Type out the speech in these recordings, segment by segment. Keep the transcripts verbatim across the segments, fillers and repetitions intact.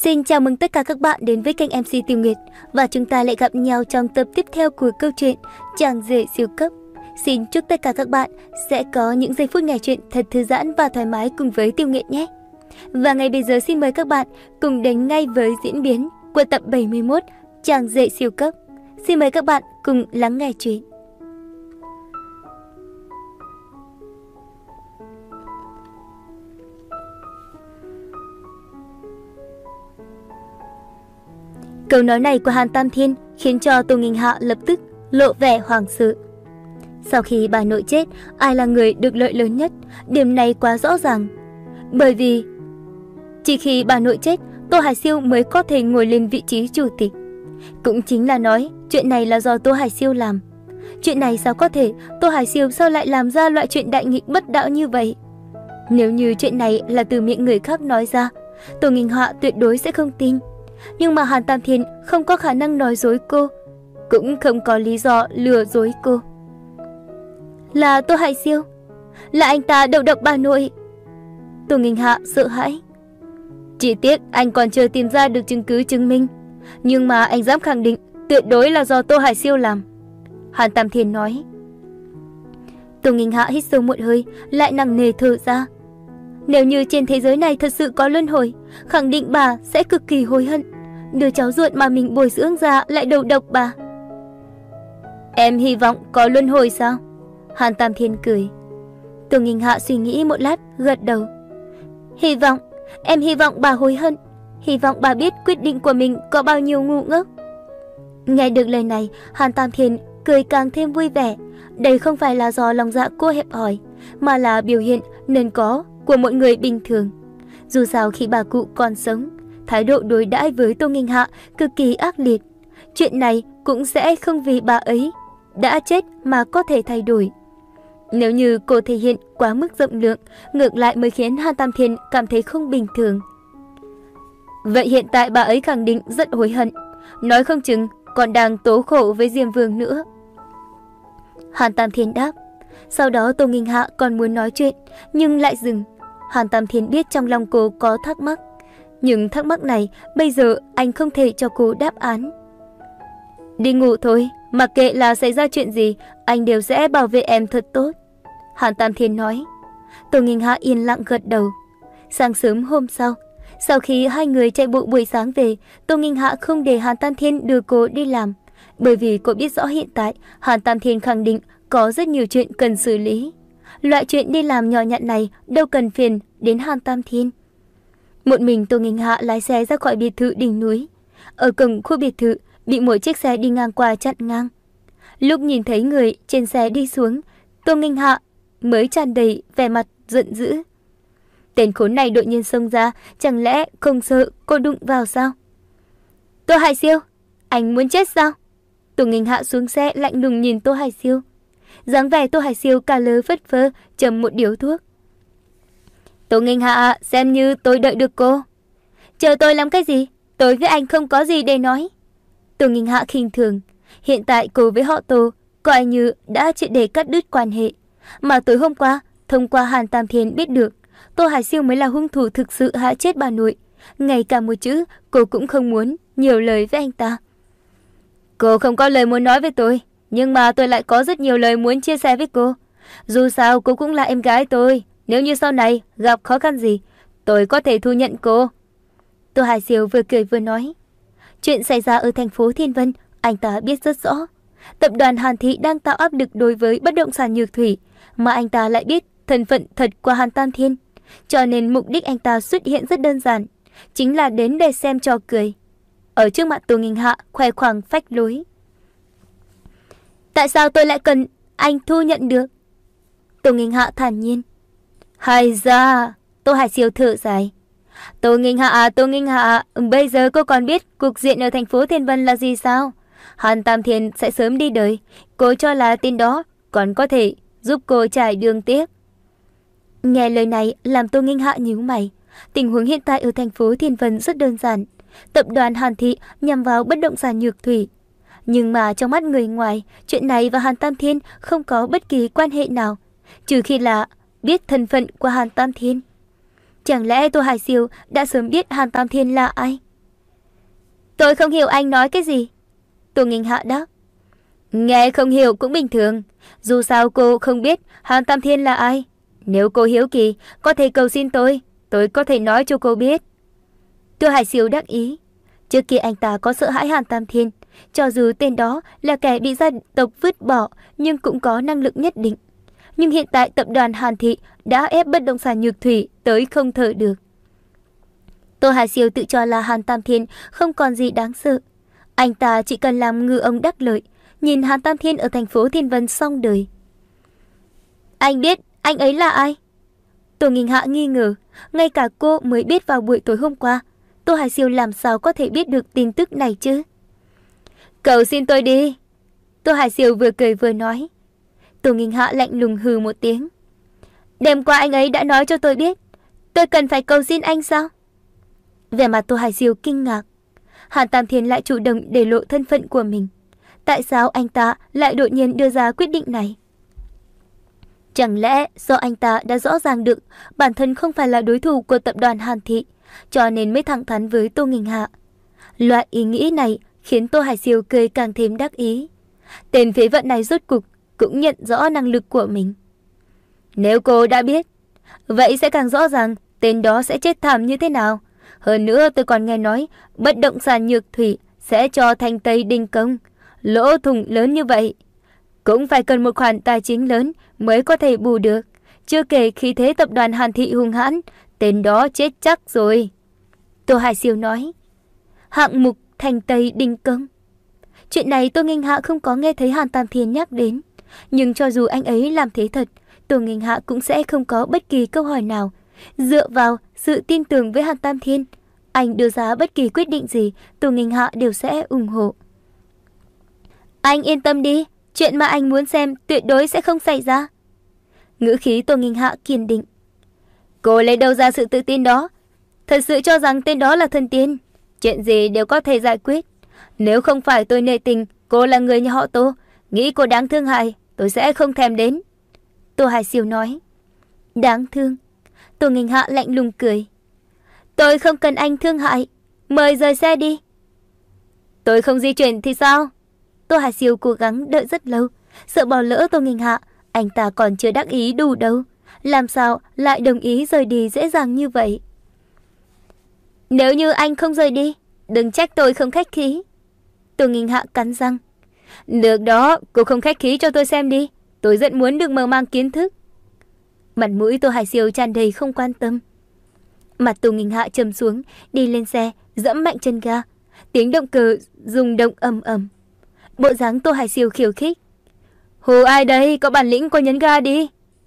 Xin chào mừng tất cả các bạn đến với kênh em xê Tiêu Nguyệt và chúng ta lại gặp nhau trong tập tiếp theo của câu chuyện Chàng rể siêu cấp. Xin chúc tất cả các bạn sẽ có những giây phút nghe chuyện thật thư giãn và thoải mái cùng với Tiêu Nguyệt nhé. Và ngay bây giờ xin mời các bạn cùng đến ngay với diễn biến của tập bảy mươi mốt Chàng rể siêu cấp. Xin mời các bạn cùng lắng nghe chuyện. Câu nói này của Hàn Tam Thiên khiến cho Tô Nghinh Hạ lập tức lộ vẻ hoảng sợ. Sau khi bà nội chết, ai là người được lợi lớn nhất? Điểm này quá rõ ràng. Bởi vì chỉ khi bà nội chết, Tô Hải Siêu mới có thể ngồi lên vị trí chủ tịch. Cũng chính là nói chuyện này là do Tô Hải Siêu làm. Chuyện này sao có thể? Tô Hải Siêu sao lại làm ra loại chuyện đại nghịch bất đạo như vậy? Nếu như chuyện này là từ miệng người khác nói ra, Tô Nghinh Hạ tuyệt đối sẽ không tin. Nhưng mà Hàn Tam Thiên không có khả năng nói dối cô, cũng không có lý do lừa dối cô. Là Tô Hải Siêu, là anh ta đầu độc bà nội. Tô Nghinh Hạ sợ hãi. Chỉ tiếc anh còn chưa tìm ra được chứng cứ chứng minh, nhưng mà anh dám khẳng định tuyệt đối là do Tô Hải Siêu làm. Hàn Tam Thiên nói. Tô Nghinh Hạ hít sâu một hơi, lại nặng nề thở ra. Nếu như trên thế giới này thật sự có luân hồi, khẳng định bà sẽ cực kỳ hối hận. Đứa cháu ruột mà mình bồi dưỡng ra lại đầu độc bà. Em hy vọng có luân hồi sao? Hàn Tam Thiên cười. Tô Nghinh Hạ suy nghĩ một lát, gật đầu. Hy vọng, em hy vọng bà hối hận. Hy vọng bà biết quyết định của mình có bao nhiêu ngu ngốc. Nghe được lời này, Hàn Tam Thiên cười càng thêm vui vẻ. Đây không phải là do lòng dạ cô hẹp hòi, mà là biểu hiện nên có của mọi người bình thường. Dù sao khi bà cụ còn sống, thái độ đối đãi với Tô Nghinh Hạ cực kỳ ác liệt. Chuyện này cũng sẽ không vì bà ấy đã chết mà có thể thay đổi. Nếu như cô thể hiện quá mức rộng lượng, ngược lại mới khiến Hàn Tam Thiên cảm thấy không bình thường. Vậy hiện tại bà ấy khẳng định rất hối hận, nói không chừng còn đang tố khổ với Diêm Vương nữa. Hàn Tam Thiên đáp. Sau đó Tô Nghinh Hạ còn muốn nói chuyện, nhưng lại dừng. Hàn Tam Thiên biết trong lòng cô có thắc mắc, nhưng thắc mắc này bây giờ anh không thể cho cô đáp án. Đi ngủ thôi, mặc kệ là xảy ra chuyện gì, anh đều sẽ bảo vệ em thật tốt. Hàn Tam Thiên nói. Tô Nghinh Hạ yên lặng gật đầu. Sáng sớm hôm sau, sau khi hai người chạy bộ buổi sáng về, Tô Nghinh Hạ không để Hàn Tam Thiên đưa cô đi làm, bởi vì cô biết rõ hiện tại Hàn Tam Thiên khẳng định có rất nhiều chuyện cần xử lý. Loại chuyện đi làm nhỏ nhặt này đâu cần phiền đến Hàn Tam Thiên. Một mình Tô Nghinh Hạ lái xe ra khỏi biệt thự đỉnh núi. Ở cổng khu biệt thự bị một chiếc xe đi ngang qua chặn ngang. Lúc nhìn thấy người trên xe đi xuống, Tô Nghinh Hạ mới tràn đầy vẻ mặt giận dữ. Tên khốn này đột nhiên xông ra, chẳng lẽ không sợ cô đụng vào sao? Tô Hải Siêu, anh muốn chết sao? Tô Nghinh Hạ xuống xe lạnh lùng nhìn Tô Hải Siêu. Dáng vẻ Tô Hải Siêu cà lơ phất phơ châm một điếu thuốc. Tô Nghinh Hạ, xem như tôi đợi được cô. Chờ tôi làm cái gì? Tôi với anh không có gì để nói. Tô Nghinh Hạ khinh thường. Hiện tại cô với họ Tô coi như đã triệt để cắt đứt quan hệ. Mà tối hôm qua, thông qua Hàn Tam Thiên biết được Tô Hải Siêu mới là hung thủ thực sự hại chết bà nội. Ngay cả một chữ cô cũng không muốn nhiều lời với anh ta. Cô không có lời muốn nói với tôi, nhưng mà tôi lại có rất nhiều lời muốn chia sẻ với cô. Dù sao cô cũng là em gái tôi, nếu như sau này gặp khó khăn gì, tôi có thể thu nhận cô. Tô Hải Siêu vừa cười vừa nói. Chuyện xảy ra ở thành phố Thiên Vân, anh ta biết rất rõ. Tập đoàn Hàn Thị đang tạo áp lực đối với bất động sản Nhược Thủy, mà anh ta lại biết thân phận thật của Hàn Tam Thiên. Cho nên mục đích anh ta xuất hiện rất đơn giản, chính là đến để xem trò cười. Ở trước mặt Tô Nghinh Hạ khoe khoang phách lối. Tại sao tôi lại cần anh thu nhận được? Tô Nghinh Hạ thản nhiên. Hay da, Tô Hải Siêu thở dài. Tô Nghinh Hạ, Tô Nghinh Hạ, bây giờ cô còn biết cục diện ở thành phố Thiên Vân là gì sao? Hàn Tam Thiên sẽ sớm đi đời. Cô cho là tin đó còn có thể giúp cô trải đường tiếp. Nghe lời này làm Tô Nghinh Hạ nhíu mày. Tình huống hiện tại ở thành phố Thiên Vân rất đơn giản. Tập đoàn Hàn Thị nhằm vào bất động sản Nhược Thủy. Nhưng mà trong mắt người ngoài, chuyện này và Hàn Tam Thiên không có bất kỳ quan hệ nào, trừ khi là biết thân phận của Hàn Tam Thiên. Chẳng lẽ Tô Hải Siêu đã sớm biết Hàn Tam Thiên là ai? Tôi không hiểu anh nói cái gì. Tô Nghinh Hạ đáp. Nghe không hiểu cũng bình thường. Dù sao cô không biết Hàn Tam Thiên là ai. Nếu cô hiếu kỳ, có thể cầu xin tôi. Tôi có thể nói cho cô biết. Tô Hải Siêu đắc ý. Trước kia anh ta có sợ hãi Hàn Tam Thiên. Cho dù tên đó là kẻ bị gia tộc vứt bỏ, nhưng cũng có năng lực nhất định. Nhưng hiện tại tập đoàn Hàn Thị đã ép bất động sản Nhược Thủy tới không thở được. Tô Hải Siêu tự cho là Hàn Tam Thiên không còn gì đáng sợ. Anh ta chỉ cần làm ngư ông đắc lợi, nhìn Hàn Tam Thiên ở thành phố Thiên Vân xong đời. Anh biết anh ấy là ai? Tô Nghinh Hạ nghi ngờ, ngay cả cô mới biết vào buổi tối hôm qua. Tô Hải Siêu làm sao có thể biết được tin tức này chứ? Cầu xin tôi đi. Tô Hải Siêu vừa cười vừa nói. Tô Nghinh Hạ lạnh lùng hừ một tiếng. Đêm qua anh ấy đã nói cho tôi biết. Tôi cần phải cầu xin anh sao? Vẻ mặt Tô Hải Siêu kinh ngạc. Hàn Tam Thiên lại chủ động để lộ thân phận của mình. Tại sao anh ta lại đột nhiên đưa ra quyết định này? Chẳng lẽ do anh ta đã rõ ràng được bản thân không phải là đối thủ của tập đoàn Hàn Thị, cho nên mới thẳng thắn với Tô Nghinh Hạ? Loại ý nghĩ này khiến Tô Hải Siêu cười càng thêm đắc ý. Tên phế vật này rốt cục cũng nhận rõ năng lực của mình. Nếu cô đã biết, vậy sẽ càng rõ ràng tên đó sẽ chết thảm như thế nào. Hơn nữa tôi còn nghe nói bất động sản Nhược Thủy sẽ cho Thanh Tây đình công. Lỗ thủng lớn như vậy cũng phải cần một khoản tài chính lớn mới có thể bù được. Chưa kể khi thế tập đoàn Hàn Thị hung hãn, tên đó chết chắc rồi. Tô Hải Siêu nói. Hạng mục Thanh Tây đình công. Chuyện này Tô Nghinh Hạ không có nghe thấy Hàn Tam Thiên nhắc đến. Nhưng cho dù anh ấy làm thế thật, Tô Nghinh Hạ cũng sẽ không có bất kỳ câu hỏi nào. Dựa vào sự tin tưởng với Hàn Tam Thiên, anh đưa ra bất kỳ quyết định gì, Tô Nghinh Hạ đều sẽ ủng hộ. Anh yên tâm đi, chuyện mà anh muốn xem tuyệt đối sẽ không xảy ra. Ngữ khí Tô Nghinh Hạ kiên định. Cô lấy đâu ra sự tự tin đó? Thật sự cho rằng tên đó là thần tiên, chuyện gì đều có thể giải quyết. Nếu không phải tôi nể tình cô là người nhà họ Tô, nghĩ cô đáng thương hại, tôi sẽ không thèm đến. Tô Hải Siêu nói. Đáng thương? Tô Nghinh Hạ lạnh lùng cười. Tôi không cần anh thương hại, mời rời xe đi. Tôi không di chuyển thì sao? Tô Hải Siêu cố gắng đợi rất lâu, sợ bỏ lỡ Tô Nghinh Hạ. Anh ta còn chưa đắc ý đủ đâu, làm sao lại đồng ý rời đi dễ dàng như vậy? Nếu như anh không rời đi, đừng trách tôi không khách khí. Tô Nghinh Hạ cắn răng. Được đó, cô không khách khí cho tôi xem đi. Tôi rất muốn được mở mang kiến thức. Mặt mũi Tô Hải Siêu tràn đầy không quan tâm. Mặt Tô Nghinh Hạ trầm xuống, đi lên xe, dẫm mạnh chân ga. Tiếng động cơ rung động ầm ầm. Bộ dáng Tô Hải Siêu khiêu khích. Hồ ai đây, có bản lĩnh có nhấn ga đi.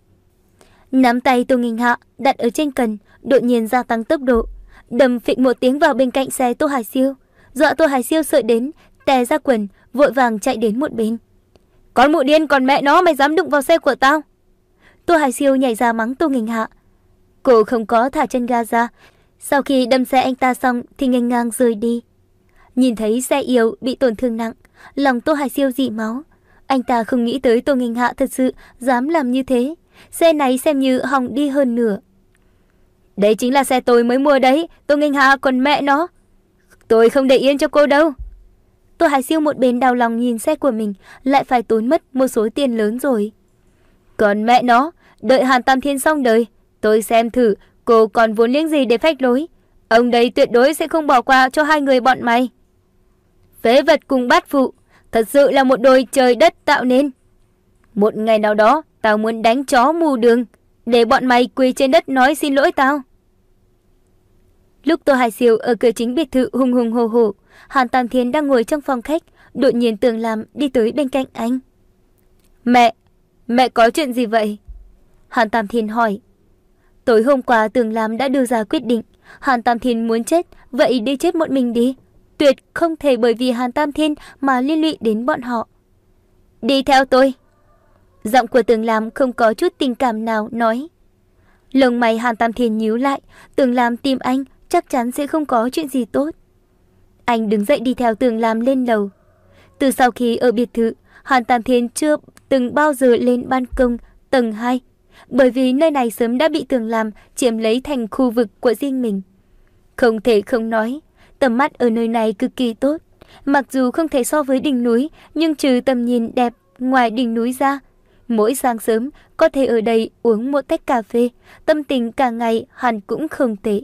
Nắm tay Tô Nghinh Hạ đặt ở trên cần, đột nhiên gia tăng tốc độ, đầm phịch một tiếng vào bên cạnh xe Tô Hải Siêu, dọa Tô Hải Siêu sợ đến tè ra quần, vội vàng chạy đến một bên. Con mụ điên, còn mẹ nó mày dám đụng vào xe của tao? Tô Hải Siêu nhảy ra mắng Tô Nghinh Hạ. Cô không có thả chân ga ra, sau khi đâm xe anh ta xong thì nghênh ngang rời đi. Nhìn thấy xe yếu bị tổn thương nặng, lòng Tô Hải Siêu rỉ máu. Anh ta không nghĩ tới Tô Nghinh Hạ thật sự dám làm như thế. Xe này xem như hỏng đi hơn nửa. Đấy chính là xe tôi mới mua đấy, Tô Nghinh Hạ, còn mẹ nó, tôi không để yên cho cô đâu. Tô Hải Siêu một bên đau lòng nhìn xe của mình lại phải tốn mất một số tiền lớn rồi. Còn mẹ nó, đợi Hàn Tam Thiên xong đời, tôi xem thử cô còn vốn liếng gì để phách lối. Ông đây tuyệt đối sẽ không bỏ qua cho hai người bọn mày. Phế vật cùng bát phụ, thật sự là một đôi trời đất tạo nên. Một ngày nào đó, tao muốn đánh chó mù đường, để bọn mày quỳ trên đất nói xin lỗi tao. Lúc Tô Hải Siêu ở cửa chính biệt thự hùng hùng hồ hồ, Hàn Tam Thiên đang ngồi trong phòng khách, đột nhiên Tường Lam đi tới bên cạnh anh. Mẹ, mẹ có chuyện gì vậy? Hàn Tam Thiên hỏi. Tối hôm qua Tường Lam đã đưa ra quyết định, Hàn Tam Thiên muốn chết, vậy đi chết một mình đi. Tuyệt không thể bởi vì Hàn Tam Thiên mà liên lụy đến bọn họ. Đi theo tôi. Giọng của Tường Lam không có chút tình cảm nào nói. Lông mày Hàn Tam Thiên nhíu lại, Tường Lam tìm anh chắc chắn sẽ không có chuyện gì tốt. Anh đứng dậy đi theo Tường Lam lên lầu. Từ sau khi ở biệt thự, Hàn Tam Thiên chưa từng bao giờ lên ban công tầng hai, bởi vì nơi này sớm đã bị Tường Lam chiếm lấy thành khu vực của riêng mình. Không thể không nói, Tầm mắt ở nơi này cực kỳ tốt. Mặc dù không thể so với đỉnh núi, nhưng trừ tầm nhìn đẹp ngoài đỉnh núi ra, mỗi sáng sớm có thể ở đây uống một tách cà phê, tâm tình cả ngày hẳn cũng không tệ.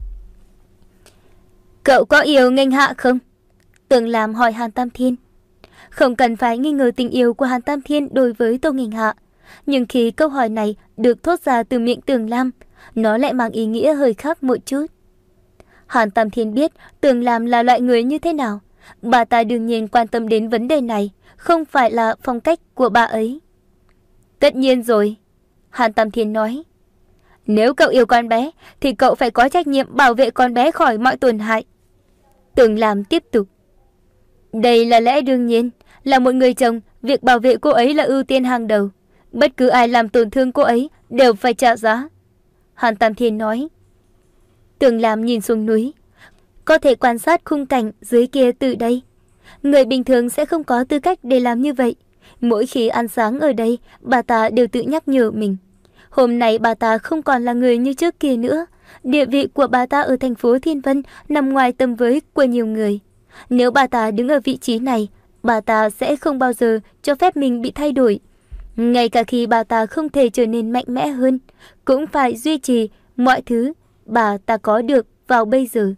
Cậu có yêu Nghênh Hạ không? Tưởng Lam hỏi Hàn Tam Thiên. Không cần phải nghi ngờ tình yêu của Hàn Tam Thiên đối với Tô Nghênh Hạ, nhưng khi câu hỏi này được thốt ra từ miệng Tưởng Lam, nó lại mang ý nghĩa hơi khác một chút. Hàn Tam Thiên biết Tưởng Lam là loại người như thế nào. Bà ta đương nhiên quan tâm đến vấn đề này, không phải là phong cách của bà ấy. Tất nhiên rồi, Hàn Tam Thiên nói. Nếu cậu yêu con bé, thì cậu phải có trách nhiệm bảo vệ con bé khỏi mọi tổn hại. Tưởng Lam tiếp tục. Đây là lẽ đương nhiên, là một người chồng, việc bảo vệ cô ấy là ưu tiên hàng đầu. Bất cứ ai làm tổn thương cô ấy đều phải trả giá. Hàn Tam Thiên nói. Tưởng Lam nhìn xuống núi, có thể quan sát khung cảnh dưới kia từ đây. Người bình thường sẽ không có tư cách để làm như vậy. Mỗi khi ăn sáng ở đây, bà ta đều tự nhắc nhở mình. Hôm nay bà ta không còn là người như trước kia nữa. Địa vị của bà ta ở thành phố Thiên Vân nằm ngoài tầm với của nhiều người. Nếu bà ta đứng ở vị trí này, bà ta sẽ không bao giờ cho phép mình bị thay đổi. Ngay cả khi bà ta không thể trở nên mạnh mẽ hơn, cũng phải duy trì mọi thứ bà ta có được vào bây giờ.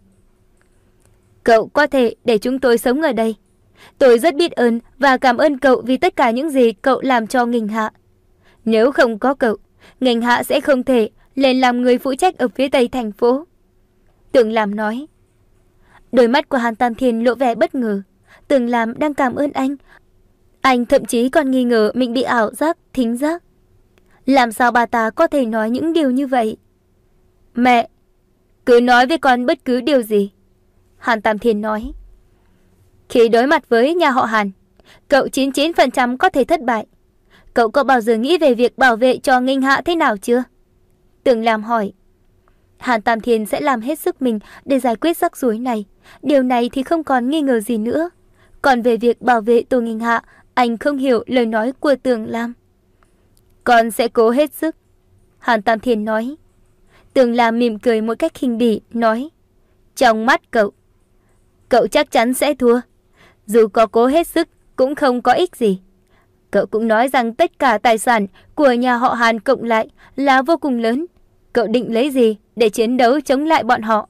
Cậu có thể để chúng tôi sống ở đây. Tôi rất biết ơn và cảm ơn cậu vì tất cả những gì cậu làm cho Nghênh Hạ. Nếu không có cậu, Nghênh Hạ sẽ không thể lên làm người phụ trách ở phía tây thành phố. Tưởng Lam nói. Đôi mắt của Hàn Tam Thiên lộ vẻ bất ngờ. Tưởng Lam đang cảm ơn anh. Anh thậm chí còn nghi ngờ mình bị ảo giác, thính giác. Làm sao bà ta có thể nói những điều như vậy? Mẹ, cứ nói với con bất cứ điều gì. Hàn Tam Thiên nói. Khi đối mặt với nhà họ Hàn, cậu chín mươi chín phần trăm có thể thất bại. Cậu có bao giờ nghĩ về việc bảo vệ cho Nghênh Hạ thế nào chưa? Tưởng Lam hỏi. Hàn Tam Thiên sẽ làm hết sức mình để giải quyết rắc rối này. Điều này thì không còn nghi ngờ gì nữa. Còn về việc bảo vệ Tô Nghênh Hạ, anh không hiểu lời nói của Tưởng Lam. Con sẽ cố hết sức, Hàn Tam Thiên nói. Tưởng Lam mỉm cười một cách khinh bỉ, nói. Trong mắt cậu, cậu chắc chắn sẽ thua. Dù có cố hết sức cũng không có ích gì. Cậu cũng nói rằng tất cả tài sản của nhà họ Hàn cộng lại là vô cùng lớn. Cậu định lấy gì để chiến đấu chống lại bọn họ?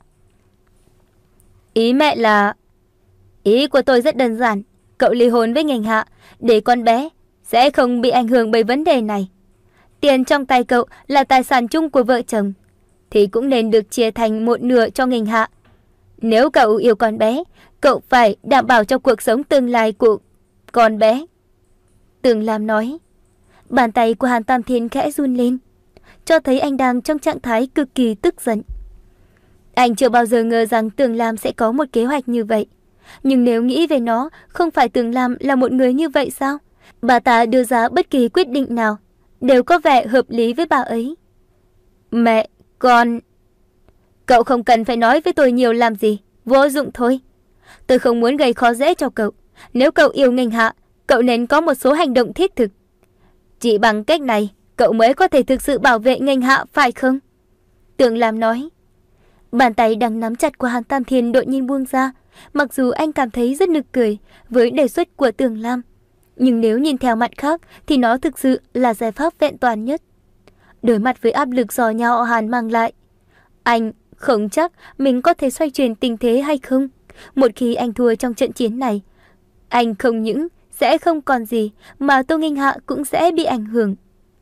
Ý mẹ là... Ý của tôi rất đơn giản. Cậu ly hôn với Nghênh Hạ để con bé sẽ không bị ảnh hưởng bởi vấn đề này. Tiền trong tay cậu là tài sản chung của vợ chồng, thì cũng nên được chia thành một nửa cho Nghênh Hạ. Nếu cậu yêu con bé, cậu phải đảm bảo cho cuộc sống tương lai của con bé. Tưởng Lam nói. Bàn tay của Hàn Tam Thiên khẽ run lên, cho thấy anh đang trong trạng thái cực kỳ tức giận. Anh chưa bao giờ ngờ rằng Tưởng Lam sẽ có một kế hoạch như vậy. Nhưng nếu nghĩ về nó, không phải Tưởng Lam là một người như vậy sao? Bà ta đưa ra bất kỳ quyết định nào đều có vẻ hợp lý với bà ấy. Mẹ, con... Cậu không cần phải nói với tôi nhiều làm gì, vô dụng thôi. Tôi không muốn gây khó dễ cho cậu. Nếu cậu yêu Nghênh Hạ, cậu nên có một số hành động thiết thực. Chỉ bằng cách này, cậu mới có thể thực sự bảo vệ Nghênh Hạ, phải không? Tưởng Lam nói. Bàn tay đang nắm chặt của Hàn Tam Thiên đột nhiên buông ra. Mặc dù anh cảm thấy rất nực cười với đề xuất của Tưởng Lam, nhưng nếu nhìn theo mặt khác thì nó thực sự là giải pháp vẹn toàn nhất. Đối mặt với áp lực do nhà họ Hàn mang lại, anh không chắc mình có thể xoay chuyển tình thế hay không. Một khi anh thua trong trận chiến này, anh không những sẽ không còn gì, mà Tô Nghênh Hạ cũng sẽ bị ảnh hưởng.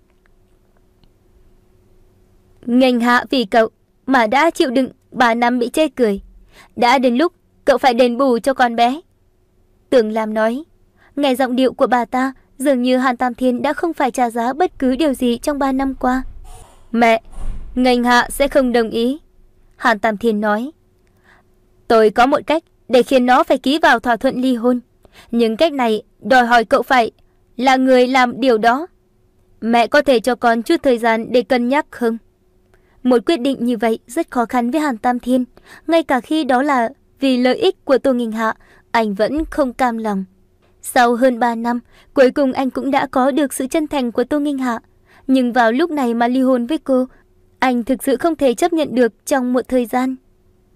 Nghênh Hạ vì cậu mà đã chịu đựng ba năm bị chê cười. Đã đến lúc cậu phải đền bù cho con bé. Tưởng Lam nói. Nghe giọng điệu của bà ta, dường như Hàn Tam Thiên đã không phải trả giá bất cứ điều gì trong ba năm qua. Mẹ, Nghênh Hạ sẽ không đồng ý, Hàn Tam Thiên nói. Tôi có một cách để khiến nó phải ký vào thỏa thuận ly hôn. Nhưng cách này đòi hỏi cậu phải là người làm điều đó. Mẹ có thể cho con chút thời gian để cân nhắc không? Một quyết định như vậy rất khó khăn với Hàn Tam Thiên. Ngay cả khi đó là vì lợi ích của Tô Nghênh Hạ, anh vẫn không cam lòng. Sau hơn ba năm, cuối cùng anh cũng đã có được sự chân thành của Tô Nghênh Hạ. Nhưng vào lúc này mà ly hôn với cô, anh thực sự không thể chấp nhận được trong một thời gian.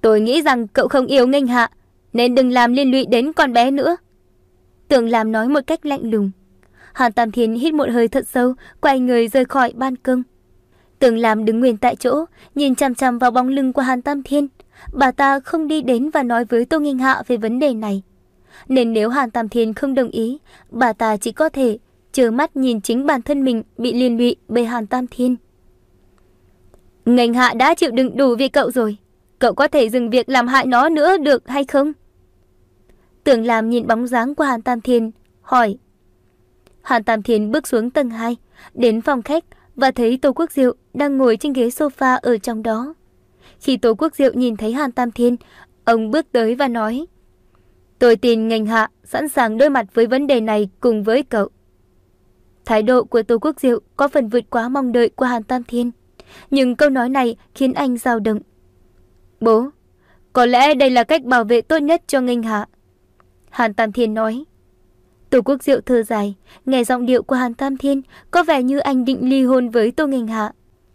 Tôi nghĩ rằng cậu không yêu Nghênh Hạ, nên đừng làm liên lụy đến con bé nữa. Tưởng Lam nói một cách lạnh lùng. Hàn Tam Thiên hít một hơi thật sâu, quay người rời khỏi ban công. Tưởng Lam đứng nguyên tại chỗ, nhìn chằm chằm vào bóng lưng của Hàn Tam Thiên. Bà ta không đi đến và nói với Tô Nghênh Hạ về vấn đề này. Nên nếu Hàn Tam Thiên không đồng ý, bà ta chỉ có thể trơ mắt nhìn chính bản thân mình bị liên lụy bởi Hàn Tam Thiên. Nghênh Hạ đã chịu đựng đủ vì cậu rồi. Cậu có thể dừng việc làm hại nó nữa được hay không? Tưởng Lam nhìn bóng dáng của Hàn Tam Thiên, hỏi. Hàn Tam Thiên bước xuống tầng hai, đến phòng khách và thấy Tô Quốc Diệu đang ngồi trên ghế sofa ở trong đó. Khi Tô Quốc Diệu nhìn thấy Hàn Tam Thiên, ông bước tới và nói. Tôi tin Nghênh Hạ sẵn sàng đối mặt với vấn đề này cùng với cậu. Thái độ của Tô Quốc Diệu có phần vượt quá mong đợi của Hàn Tam Thiên, nhưng câu nói này khiến anh dao động. Bố, có lẽ đây là cách bảo vệ tốt nhất cho Nghênh Hạ. Hàn Tam Thiên nói. Tô Quốc Diệu thở dài, nghe giọng điệu của Hàn Tam Thiên có vẻ như anh định ly hôn với Tô Nghênh Hạ.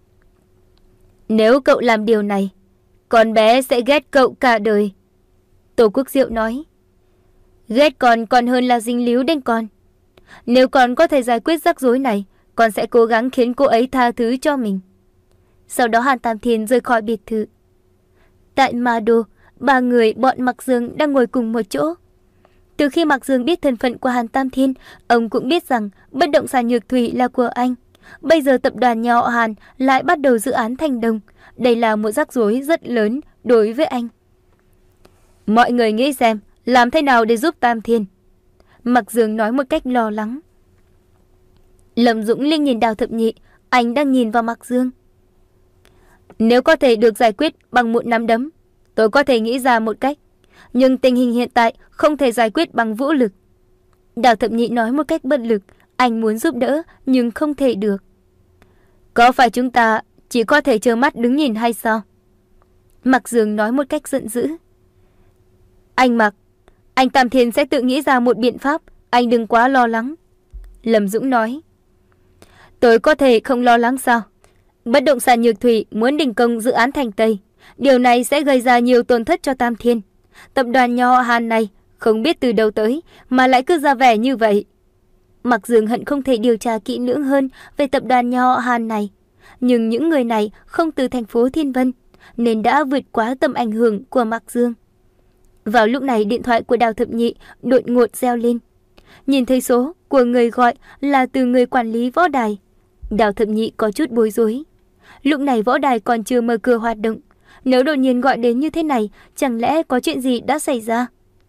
Nếu cậu làm điều này, con bé sẽ ghét cậu cả đời. Tô Quốc Diệu nói. Ghét con còn hơn là dính líu đến con. Nếu con có thể giải quyết rắc rối này, con sẽ cố gắng khiến cô ấy tha thứ cho mình. Sau đó Hàn Tam Thiên rời khỏi biệt thự. Tại Ma Đô, ba người bọn Mạc Dương đang ngồi cùng một chỗ. Từ khi Mạc Dương biết thân phận của Hàn Tam Thiên, ông cũng biết rằng bất động sản Nhược Thủy là của anh. Bây giờ tập đoàn nhà họ Hàn lại bắt đầu dự án Thành Đồng. Đây là một rắc rối rất lớn đối với anh. Mọi người nghĩ xem, làm thế nào để giúp Tam Thiên? Mạc Dương nói một cách lo lắng. Lâm Dũng Linh nhìn Đào Thập Nhị, anh đang nhìn vào Mạc Dương. Nếu có thể được giải quyết bằng một nắm đấm, tôi có thể nghĩ ra một cách. Nhưng tình hình hiện tại không thể giải quyết bằng vũ lực. Đào Thập Nhị nói một cách bất lực, anh muốn giúp đỡ nhưng không thể được. Có phải chúng ta chỉ có thể trơ mắt đứng nhìn hay sao? Mạc Dương nói một cách giận dữ. Anh Mạc, anh Tam Thiên sẽ tự nghĩ ra một biện pháp, anh đừng quá lo lắng. Lâm Dũng nói. Tôi có thể không lo lắng sao? Bất động sản Nhược Thủy muốn đình công dự án Thành Tây. Điều này sẽ gây ra nhiều tổn thất cho Tam Thiên. Tập đoàn nhà họ Hàn này không biết từ đâu tới mà lại cứ ra vẻ như vậy. Mặc Dương hận không thể điều tra kỹ lưỡng hơn về tập đoàn nhà họ Hàn này. Nhưng những người này không từ thành phố Thiên Vân nên đã vượt quá tầm ảnh hưởng của Mạc Dương. Vào lúc này điện thoại của Đào Thập Nhị đột ngột reo lên. Nhìn thấy số của người gọi là từ người quản lý võ đài. Đào Thập Nhị có chút bối rối. Lúc này võ đài còn chưa mở cửa hoạt động. Nếu đột nhiên gọi đến như thế này, chẳng lẽ có chuyện gì đã xảy ra?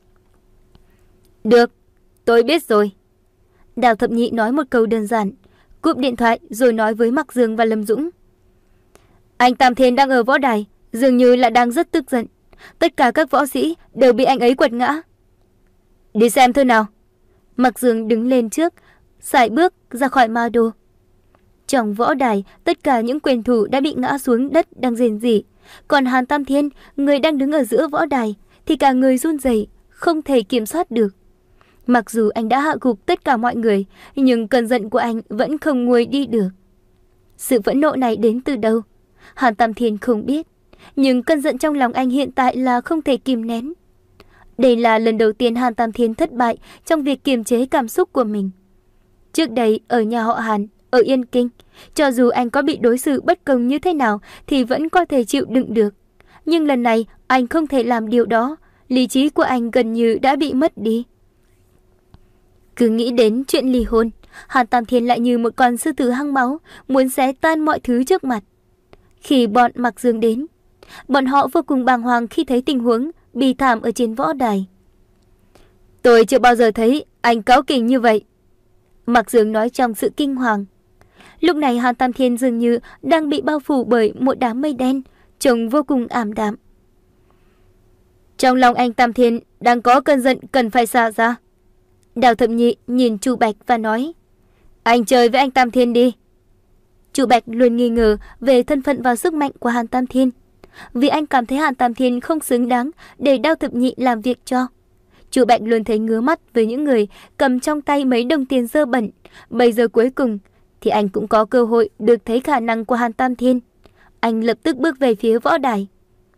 Được, tôi biết rồi. Đào Thập Nhị nói một câu đơn giản, cúp điện thoại rồi nói với Mạc Dương và Lâm Dũng. Anh Tam Thiên đang ở võ đài, dường như là đang rất tức giận. Tất cả các võ sĩ đều bị anh ấy quật ngã. Đi xem thôi nào. Mạc Dương đứng lên trước, sải bước ra khỏi Ma Đô. Trong võ đài, tất cả những quyền thủ đã bị ngã xuống đất đang rền rỉ. Còn Hàn Tam Thiên, người đang đứng ở giữa võ đài, thì cả người run rẩy, không thể kiểm soát được. Mặc dù anh đã hạ gục tất cả mọi người, nhưng cơn giận của anh vẫn không nguôi đi được. Sự phẫn nộ này đến từ đâu? Hàn Tam Thiên không biết, nhưng cơn giận trong lòng anh hiện tại là không thể kìm nén. Đây là lần đầu tiên Hàn Tam Thiên thất bại trong việc kiềm chế cảm xúc của mình. Trước đây, ở nhà họ Hàn, ở Yên Kinh, cho dù anh có bị đối xử bất công như thế nào thì vẫn có thể chịu đựng được. Nhưng lần này anh không thể làm điều đó, lý trí của anh gần như đã bị mất đi. Cứ nghĩ đến chuyện ly hôn, Hàn Tam Thiên lại như một con sư tử hăng máu, muốn xé tan mọi thứ trước mặt. Khi bọn Mạc Dương đến, bọn họ vô cùng bàng hoàng khi thấy tình huống bi thảm ở trên võ đài. Tôi chưa bao giờ thấy anh cáu kỉnh như vậy, Mạc Dương nói trong sự kinh hoàng. Lúc này Hàn Tam Thiên dường như đang bị bao phủ bởi một đám mây đen, trông vô cùng ảm đạm. Trong lòng anh Tam Thiên đang có cơn giận cần phải xả ra. Đào Thập Nhị nhìn Chu Bạch và nói, anh chơi với anh Tam Thiên đi. Chu Bạch luôn nghi ngờ về thân phận và sức mạnh của Hàn Tam Thiên, vì anh cảm thấy Hàn Tam Thiên không xứng đáng để Đào Thập Nhị làm việc cho. Chu Bạch luôn thấy ngứa mắt với những người cầm trong tay mấy đồng tiền dơ bẩn. Bây giờ cuối cùng thì anh cũng có cơ hội được thấy khả năng của Hàn Tam Thiên. Anh lập tức bước về phía võ đài.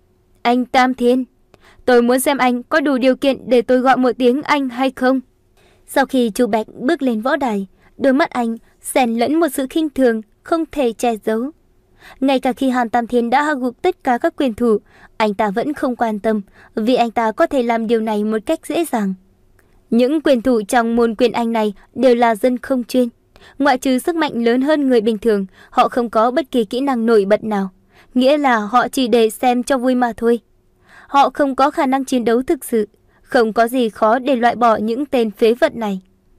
Anh Tam Thiên, tôi muốn xem anh có đủ điều kiện để tôi gọi một tiếng anh hay không. Sau khi Chu Bạch bước lên võ đài, đôi mắt anh xen lẫn một sự khinh thường không thể che giấu. Ngay cả khi Hàn Tam Thiên đã hạ gục tất cả các quyền thủ, anh ta vẫn không quan tâm, vì anh ta có thể làm điều này một cách dễ dàng. Những quyền thủ trong môn quyền Anh này đều là dân không chuyên. Ngoại trừ sức mạnh lớn hơn người bình thường, họ không có bất kỳ kỹ năng nổi bật nào. Nghĩa là họ chỉ để xem cho vui mà thôi. Họ không có khả năng chiến đấu thực sự. Không có gì khó để loại bỏ những tên phế vật này.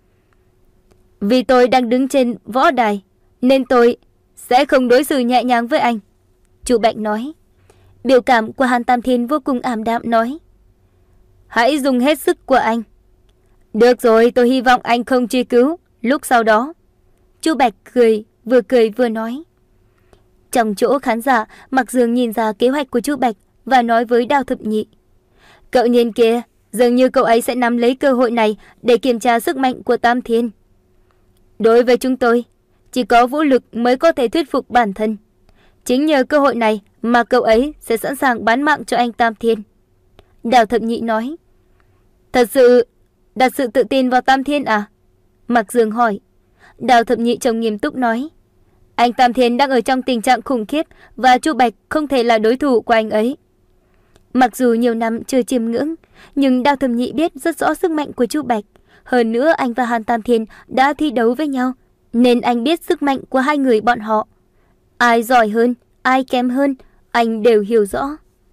Vì tôi đang đứng trên võ đài, nên tôi sẽ không đối xử nhẹ nhàng với anh, Chu Bạch nói. Biểu cảm của Hàn Tam Thiên vô cùng ảm đạm nói. Hãy dùng hết sức của anh. Được rồi, tôi hy vọng anh không truy cứu. Lúc sau đó, Chu Bạch cười, vừa cười vừa nói. Trong chỗ khán giả, Mạc Dương nhìn ra kế hoạch của Chu Bạch và nói với Đào Thập Nhị. Cậu nhìn kìa, dường như cậu ấy sẽ nắm lấy cơ hội này để kiểm tra sức mạnh của Tam Thiên. Đối với chúng tôi, chỉ có vũ lực mới có thể thuyết phục bản thân. Chính nhờ cơ hội này mà cậu ấy sẽ sẵn sàng bán mạng cho anh Tam Thiên. Đào Thập Nhị nói. Thật sự đặt sự tự tin vào Tam Thiên à? Mạc Dương hỏi. Đào Thập Nhị trông nghiêm túc nói. Anh Tam Thiên đang ở trong tình trạng khủng khiếp và Chu Bạch không thể là đối thủ của anh ấy. Mặc dù nhiều năm chưa chiêm ngưỡng, nhưng Đào Thập Nhị biết rất rõ sức mạnh của Chu Bạch. Hơn nữa anh và Hàn Tam Thiên đã thi đấu với nhau, nên anh biết sức mạnh của hai người bọn họ. Ai giỏi hơn, ai kém hơn, anh đều hiểu rõ.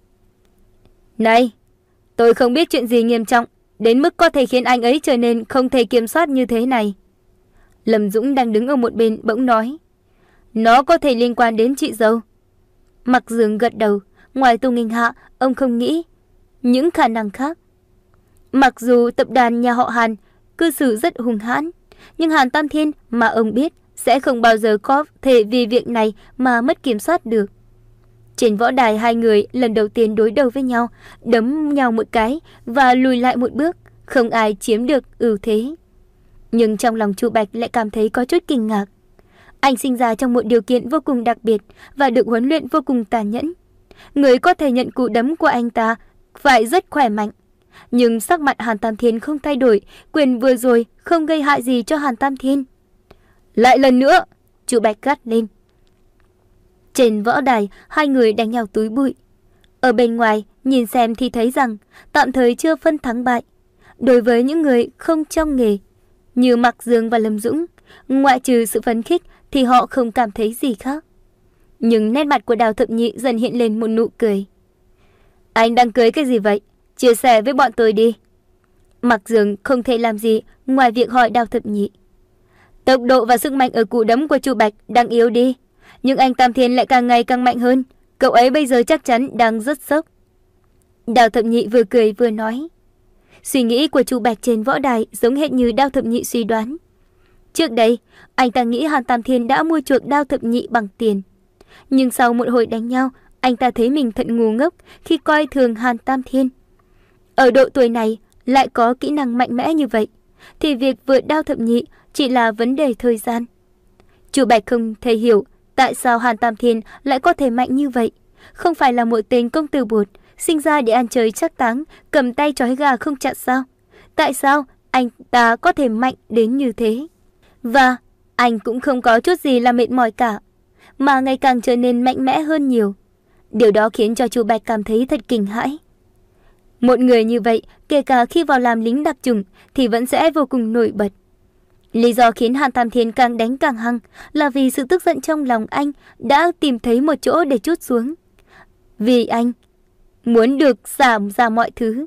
Này, tôi không biết chuyện gì nghiêm trọng đến mức có thể khiến anh ấy trở nên không thể kiểm soát như thế này. Lâm Dũng đang đứng ở một bên bỗng nói. Nó có thể liên quan đến chị dâu. Mạc Dương gật đầu. Ngoài Tô Nghinh Hạ, ông không nghĩ những khả năng khác. Mặc dù tập đoàn nhà họ Hàn cư xử rất hung hãn, nhưng Hàn Tam Thiên mà ông biết sẽ không bao giờ có thể vì việc này mà mất kiểm soát được. Trên võ đài hai người lần đầu tiên đối đầu với nhau, đấm nhau một cái và lùi lại một bước, không ai chiếm được ưu thế. Nhưng trong lòng Chu Bạch lại cảm thấy có chút kinh ngạc. Anh sinh ra trong một điều kiện vô cùng đặc biệt và được huấn luyện vô cùng tàn nhẫn. Người có thể nhận cú đấm của anh ta phải rất khỏe mạnh. Nhưng sắc mặt Hàn Tam Thiên không thay đổi, quyền vừa rồi không gây hại gì cho Hàn Tam Thiên. Lại lần nữa, Chu Bạch gắt lên. Trên võ đài, hai người đánh nhau túi bụi. Ở bên ngoài, nhìn xem thì thấy rằng tạm thời chưa phân thắng bại. Đối với những người không trong nghề, như Mạc Dương và Lâm Dũng, ngoại trừ sự phấn khích thì họ không cảm thấy gì khác. Nhưng nét mặt của Đào Thập Nhị dần hiện lên một nụ cười. Anh đang cười cái gì vậy? Chia sẻ với bọn tôi đi. Mạc Dương không thể làm gì ngoài việc hỏi Đào Thập Nhị. Tốc độ và sức mạnh ở cú đấm của Chu Bạch đang yếu đi, nhưng anh Tam Thiên lại càng ngày càng mạnh hơn. Cậu ấy bây giờ chắc chắn đang rất sốc. Đào Thập Nhị vừa cười vừa nói. Suy nghĩ của Chu Bạch trên võ đài giống hệt như Đào Thập Nhị suy đoán. Trước đây, anh ta nghĩ Hàn Tam Thiên đã mua chuộc Đào Thập Nhị bằng tiền. Nhưng sau một hồi đánh nhau, anh ta thấy mình thật ngu ngốc khi coi thường Hàn Tam Thiên. Ở độ tuổi này lại có kỹ năng mạnh mẽ như vậy, thì việc vượt Đao Thập Nhị chỉ là vấn đề thời gian. Chu Bạch không thể hiểu tại sao Hàn Tam Thiên lại có thể mạnh như vậy. Không phải là một tên công tử bột, sinh ra để ăn chơi chắc táng, cầm tay trói gà không chặt sao? Tại sao anh ta có thể mạnh đến như thế? Và anh cũng không có chút gì là mệt mỏi cả, mà ngày càng trở nên mạnh mẽ hơn nhiều. Điều đó khiến cho Chu Bạch cảm thấy thật kinh hãi. Một người như vậy, kể cả khi vào làm lính đặc chủng thì vẫn sẽ vô cùng nổi bật. Lý do khiến Hàn Tam Thiên càng đánh càng hăng là vì sự tức giận trong lòng anh đã tìm thấy một chỗ để trút xuống. Vì anh muốn được giảm ra mọi thứ.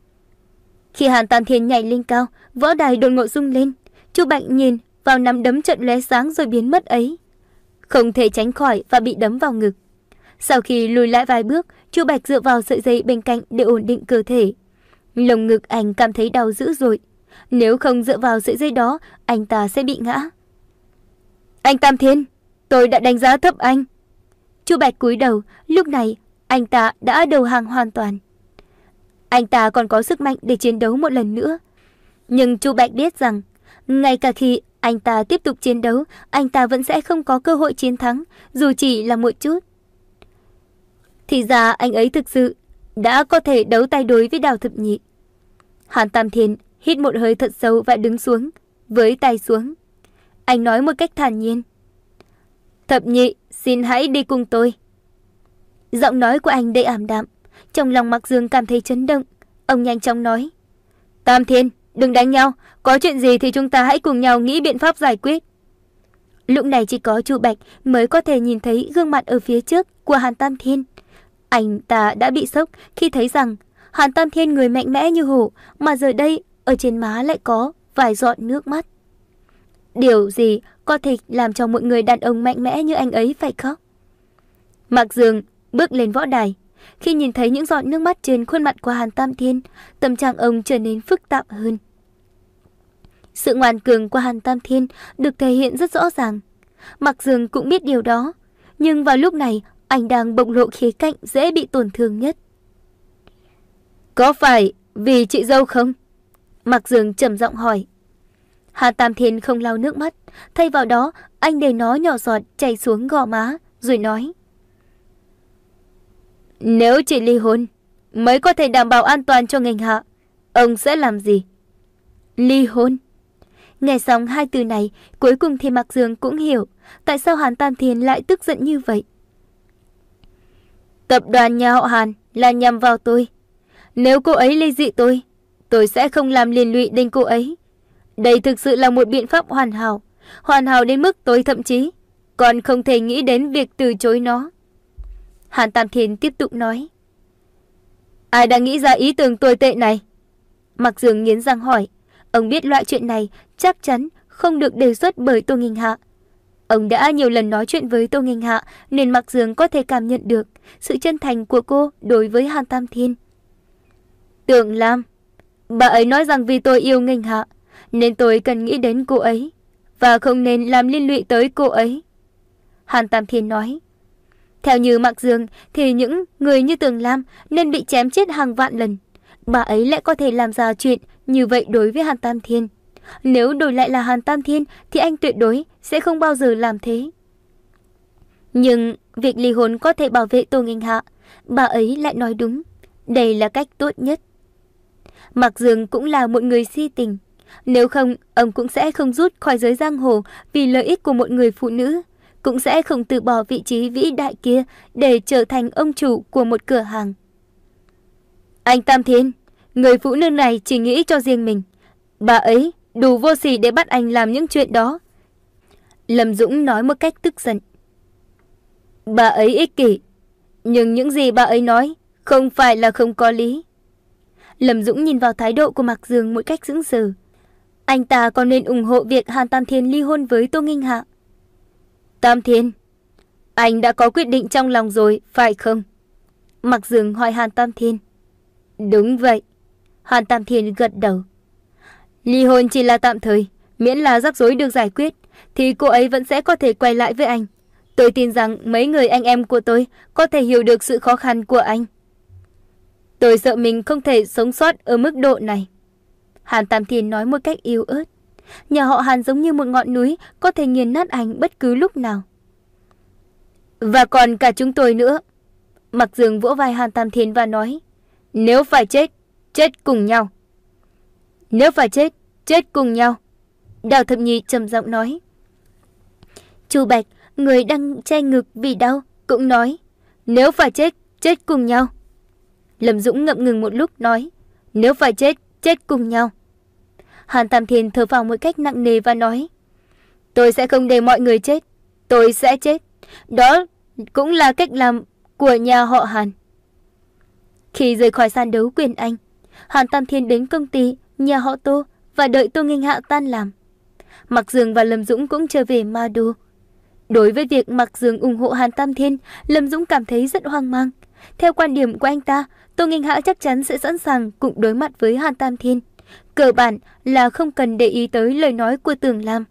Khi Hàn Tam Thiên nhảy lên cao, võ đài đột ngột rung lên. Chu Bạch nhìn vào nắm đấm trận lóe sáng rồi biến mất ấy, không thể tránh khỏi và bị đấm vào ngực. Sau khi lùi lại vài bước, Chu Bạch dựa vào sợi dây bên cạnh để ổn định cơ thể. Lồng ngực anh cảm thấy đau dữ dội. Nếu không dựa vào sợi dây đó, anh ta sẽ bị ngã. Anh Tam Thiên, tôi đã đánh giá thấp anh. Chu Bạch cúi đầu, lúc này anh ta đã đầu hàng hoàn toàn. Anh ta còn có sức mạnh để chiến đấu một lần nữa. Nhưng Chu Bạch biết rằng, ngay cả khi anh ta tiếp tục chiến đấu, anh ta vẫn sẽ không có cơ hội chiến thắng, dù chỉ là một chút. Thì ra anh ấy thực sự đã có thể đấu tay đối với Đào Thập Nhị. Hàn Tam Thiên hít một hơi thật sâu và đứng xuống, với tay xuống. Anh nói một cách thản nhiên. Thập Nhị, xin hãy đi cùng tôi. Giọng nói của anh đầy ảm đạm. Trong lòng Mạc Dương cảm thấy chấn động. Ông nhanh chóng nói. Tam Thiên, đừng đánh nhau. Có chuyện gì thì chúng ta hãy cùng nhau nghĩ biện pháp giải quyết. Lúc này chỉ có Chu Bạch mới có thể nhìn thấy gương mặt ở phía trước của Hàn Tam Thiên. Anh ta đã bị sốc khi thấy rằng Hàn Tam Thiên người mạnh mẽ như hổ, mà giờ đây ở trên má lại có vài giọt nước mắt. Điều gì có thể làm cho một người đàn ông mạnh mẽ như anh ấy phải khóc? Mạc Dương bước lên võ đài. Khi nhìn thấy những giọt nước mắt trên khuôn mặt của Hàn Tam Thiên, tâm trạng ông trở nên phức tạp hơn. Sự ngoan cường của Hàn Tam Thiên được thể hiện rất rõ ràng. Mạc Dương cũng biết điều đó, nhưng vào lúc này anh đang bộc lộ khía cạnh dễ bị tổn thương nhất. Có phải vì chị dâu không? Mạc Dương trầm giọng hỏi. Hàn Tam Thiên không lau nước mắt, thay vào đó anh để nó nhỏ giọt chảy xuống gò má, rồi nói. Nếu chị ly hôn mới có thể đảm bảo an toàn cho ngành hạ, ông sẽ làm gì? Ly hôn? Nghe xong hai từ này, cuối cùng thì Mạc Dương cũng hiểu tại sao Hàn Tam Thiên lại tức giận như vậy. Tập đoàn nhà họ Hàn là nhằm vào tôi. Nếu cô ấy ly dị tôi, tôi sẽ không làm liên lụy đến cô ấy. Đây thực sự là một biện pháp hoàn hảo, hoàn hảo đến mức tôi thậm chí còn không thể nghĩ đến việc từ chối nó. Hàn Tam Thiên tiếp tục nói. Ai đã nghĩ ra ý tưởng tồi tệ này? Mạc Dương nghiến răng hỏi. Ông biết loại chuyện này chắc chắn không được đề xuất bởi Tô Nghinh Hạ. Ông đã nhiều lần nói chuyện với Tô Nghinh Hạ, nên Mạc Dương có thể cảm nhận được sự chân thành của cô đối với Hàn Tam Thiên. Tưởng Lam, bà ấy nói rằng vì tôi yêu Nghinh Hạ nên tôi cần nghĩ đến cô ấy và không nên làm liên lụy tới cô ấy. Hàn Tam Thiên nói. Theo như Mạc Dương thì những người như Tường Lam nên bị chém chết hàng vạn lần. Bà ấy lại có thể làm ra chuyện như vậy đối với Hàn Tam Thiên. Nếu đổi lại là Hàn Tam Thiên thì anh tuyệt đối sẽ không bao giờ làm thế. Nhưng việc ly hôn có thể bảo vệ Tô Nghinh Hạ. Bà ấy lại nói đúng. Đây là cách tốt nhất. Mạc Dương cũng là một người si tình. Nếu không, ông cũng sẽ không rút khỏi giới giang hồ vì lợi ích của một người phụ nữ. Cũng sẽ không từ bỏ vị trí vĩ đại kia để trở thành ông chủ của một cửa hàng. Anh Tam Thiên, người phụ nữ này chỉ nghĩ cho riêng mình. Bà ấy đủ vô sỉ để bắt anh làm những chuyện đó. Lâm Dũng nói một cách tức giận. Bà ấy ích kỷ, nhưng những gì bà ấy nói không phải là không có lý. Lâm Dũng nhìn vào thái độ của Mạc Dương một cách sững sờ. Anh ta còn nên ủng hộ việc Hàn Tam Thiên ly hôn với Tô Nghinh Hạ. Tam Thiên, anh đã có quyết định trong lòng rồi, phải không? Mạc Dương hỏi Hàn Tam Thiên. Đúng vậy. Hàn Tam Thiên gật đầu. Ly hôn chỉ là tạm thời, miễn là rắc rối được giải quyết, thì cô ấy vẫn sẽ có thể quay lại với anh. Tôi tin rằng mấy người anh em của tôi có thể hiểu được sự khó khăn của anh. Tôi sợ mình không thể sống sót ở mức độ này. Hàn Tam Thiên nói một cách yếu ớt. Nhà họ Hàn giống như một ngọn núi có thể nghiền nát anh bất cứ lúc nào. Và còn cả chúng tôi nữa. Mạc Dương vỗ vai Hàn Tam Thiên và nói. Nếu phải chết, chết cùng nhau. Nếu phải chết, chết cùng nhau. Đào Thập Nhị trầm giọng nói. Chu Bạch, người đang che ngực vì đau, cũng nói. Nếu phải chết, chết cùng nhau. Lâm Dũng ngậm ngừng một lúc nói. Nếu phải chết, chết cùng nhau. Hàn Tam Thiên thở phào một cách nặng nề và nói. Tôi sẽ không để mọi người chết. Tôi sẽ chết. Đó cũng là cách làm của nhà họ Hàn. Khi rời khỏi sàn đấu quyền Anh, Hàn Tam Thiên đến công ty nhà họ Tô và đợi Tô Nghinh Hạ tan làm. Mạc Dương và Lâm Dũng cũng trở về Ma Đô. Đối với việc Mạc Dương ủng hộ Hàn Tam Thiên, Lâm Dũng cảm thấy rất hoang mang. Theo quan điểm của anh ta, Tô Nghinh Hạ chắc chắn sẽ sẵn sàng cùng đối mặt với Hàn Tam Thiên. Cơ bản là không cần để ý tới lời nói của Tường Lam.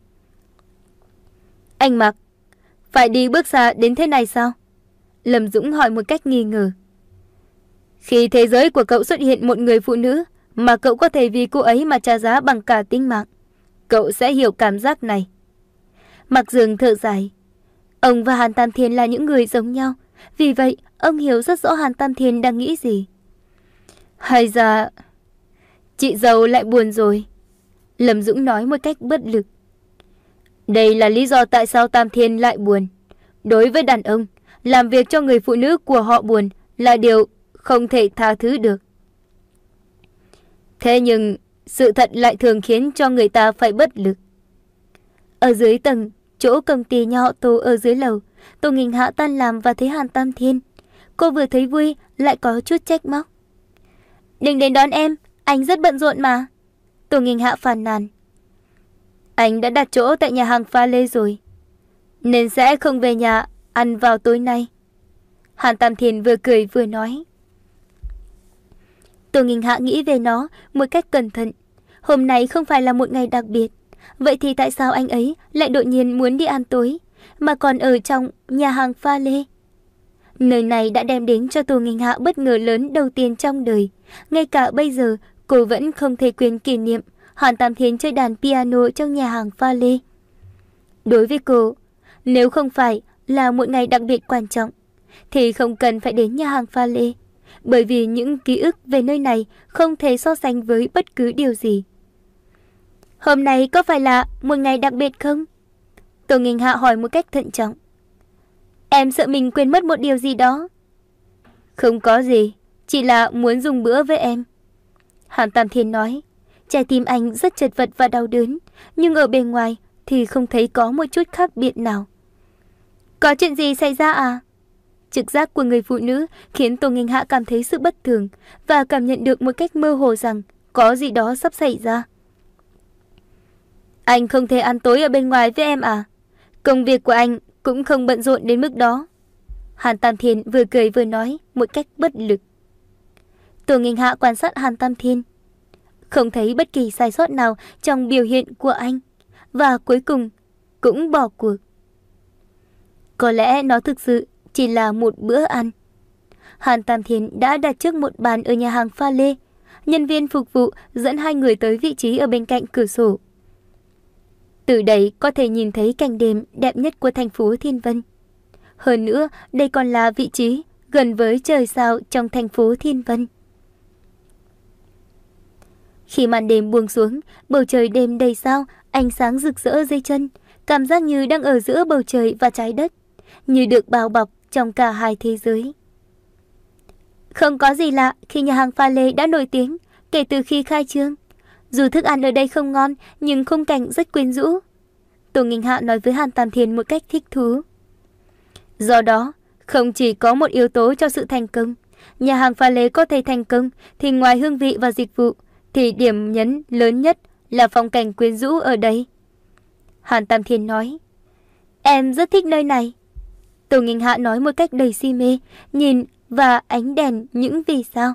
Anh Mạc, phải đi bước xa đến thế này sao? Lâm Dũng hỏi một cách nghi ngờ. Khi thế giới của cậu xuất hiện một người phụ nữ mà cậu có thể vì cô ấy mà trả giá bằng cả tính mạng, cậu sẽ hiểu cảm giác này. Mạc Dương thở dài. Ông và Hàn Tam Thiên là những người giống nhau, vì vậy ông hiểu rất rõ Hàn Tam Thiên đang nghĩ gì. Hay ra chị dâu lại buồn rồi. Lâm Dũng nói một cách bất lực. Đây là lý do tại sao Tam Thiên lại buồn. Đối với đàn ông, làm việc cho người phụ nữ của họ buồn là điều không thể tha thứ được. Thế nhưng sự thật lại thường khiến cho người ta phải bất lực. Ở dưới tầng, chỗ công ty nhà họ Tô ở dưới lầu, Tô Nghinh Hạ tan làm và thấy Hàn Tam Thiên. Cô vừa thấy vui lại có chút trách móc. Đừng đến đón em, anh rất bận rộn mà. Tô Nghinh Hạ phàn nàn. Anh đã đặt chỗ tại nhà hàng pha lê rồi, nên sẽ không về nhà ăn vào tối nay. Hàn Tam Thiên vừa cười vừa nói. Tô Nghinh Hạ nghĩ về nó một cách cẩn thận. Hôm nay không phải là một ngày đặc biệt. Vậy thì tại sao anh ấy lại đột nhiên muốn đi ăn tối, mà còn ở trong nhà hàng pha lê? Nơi này đã đem đến cho Tô Nghinh Hạ bất ngờ lớn đầu tiên trong đời. Ngay cả bây giờ, cô vẫn không thể quên kỷ niệm Hàn Tam Thiên chơi đàn piano trong nhà hàng pha lê. Đối với cô, nếu không phải là một ngày đặc biệt quan trọng, thì không cần phải đến nhà hàng pha lê, bởi vì những ký ức về nơi này không thể so sánh với bất cứ điều gì. Hôm nay có phải là một ngày đặc biệt không? Tô Nghinh Hạ hỏi một cách thận trọng. Em sợ mình quên mất một điều gì đó. Không có gì, chỉ là muốn dùng bữa với em. Hàn Tam Thiên nói. Trái tim anh rất chật vật và đau đớn, nhưng ở bên ngoài thì không thấy có một chút khác biệt nào. Có chuyện gì xảy ra à? Trực giác của người phụ nữ khiến Tô Nghinh Hạ cảm thấy sự bất thường và cảm nhận được một cách mơ hồ rằng có gì đó sắp xảy ra. Anh không thể ăn tối ở bên ngoài với em à? Công việc của anh cũng không bận rộn đến mức đó. Hàn Tam Thiên vừa cười vừa nói một cách bất lực. Tô Nghinh Hạ quan sát Hàn Tam Thiên, không thấy bất kỳ sai sót nào trong biểu hiện của anh, và cuối cùng cũng bỏ cuộc. Có lẽ nó thực sự chỉ là một bữa ăn. Hàn Tam Thiên đã đặt trước một bàn ở nhà hàng pha lê. Nhân viên phục vụ dẫn hai người tới vị trí ở bên cạnh cửa sổ. Từ đây có thể nhìn thấy cảnh đêm đẹp nhất của thành phố Thiên Vân. Hơn nữa, đây còn là vị trí gần với trời sao trong thành phố Thiên Vân. Khi màn đêm buông xuống, bầu trời đêm đầy sao, ánh sáng rực rỡ dưới chân, cảm giác như đang ở giữa bầu trời và trái đất, như được bao bọc trong cả hai thế giới. Không có gì lạ khi nhà hàng pha lê đã nổi tiếng kể từ khi khai trương. Dù thức ăn ở đây không ngon, nhưng khung cảnh rất quyến rũ. Tô Nghinh Hạ nói với Hàn Tam Thiên một cách thích thú. Do đó, không chỉ có một yếu tố cho sự thành công, nhà hàng pha lê có thể thành công thì ngoài hương vị và dịch vụ, thì điểm nhấn lớn nhất là phong cảnh quyến rũ ở đây. Hàn Tam Thiên nói. Em rất thích nơi này. Tô Nghinh Hạ nói một cách đầy si mê, nhìn và ánh đèn những vì sao.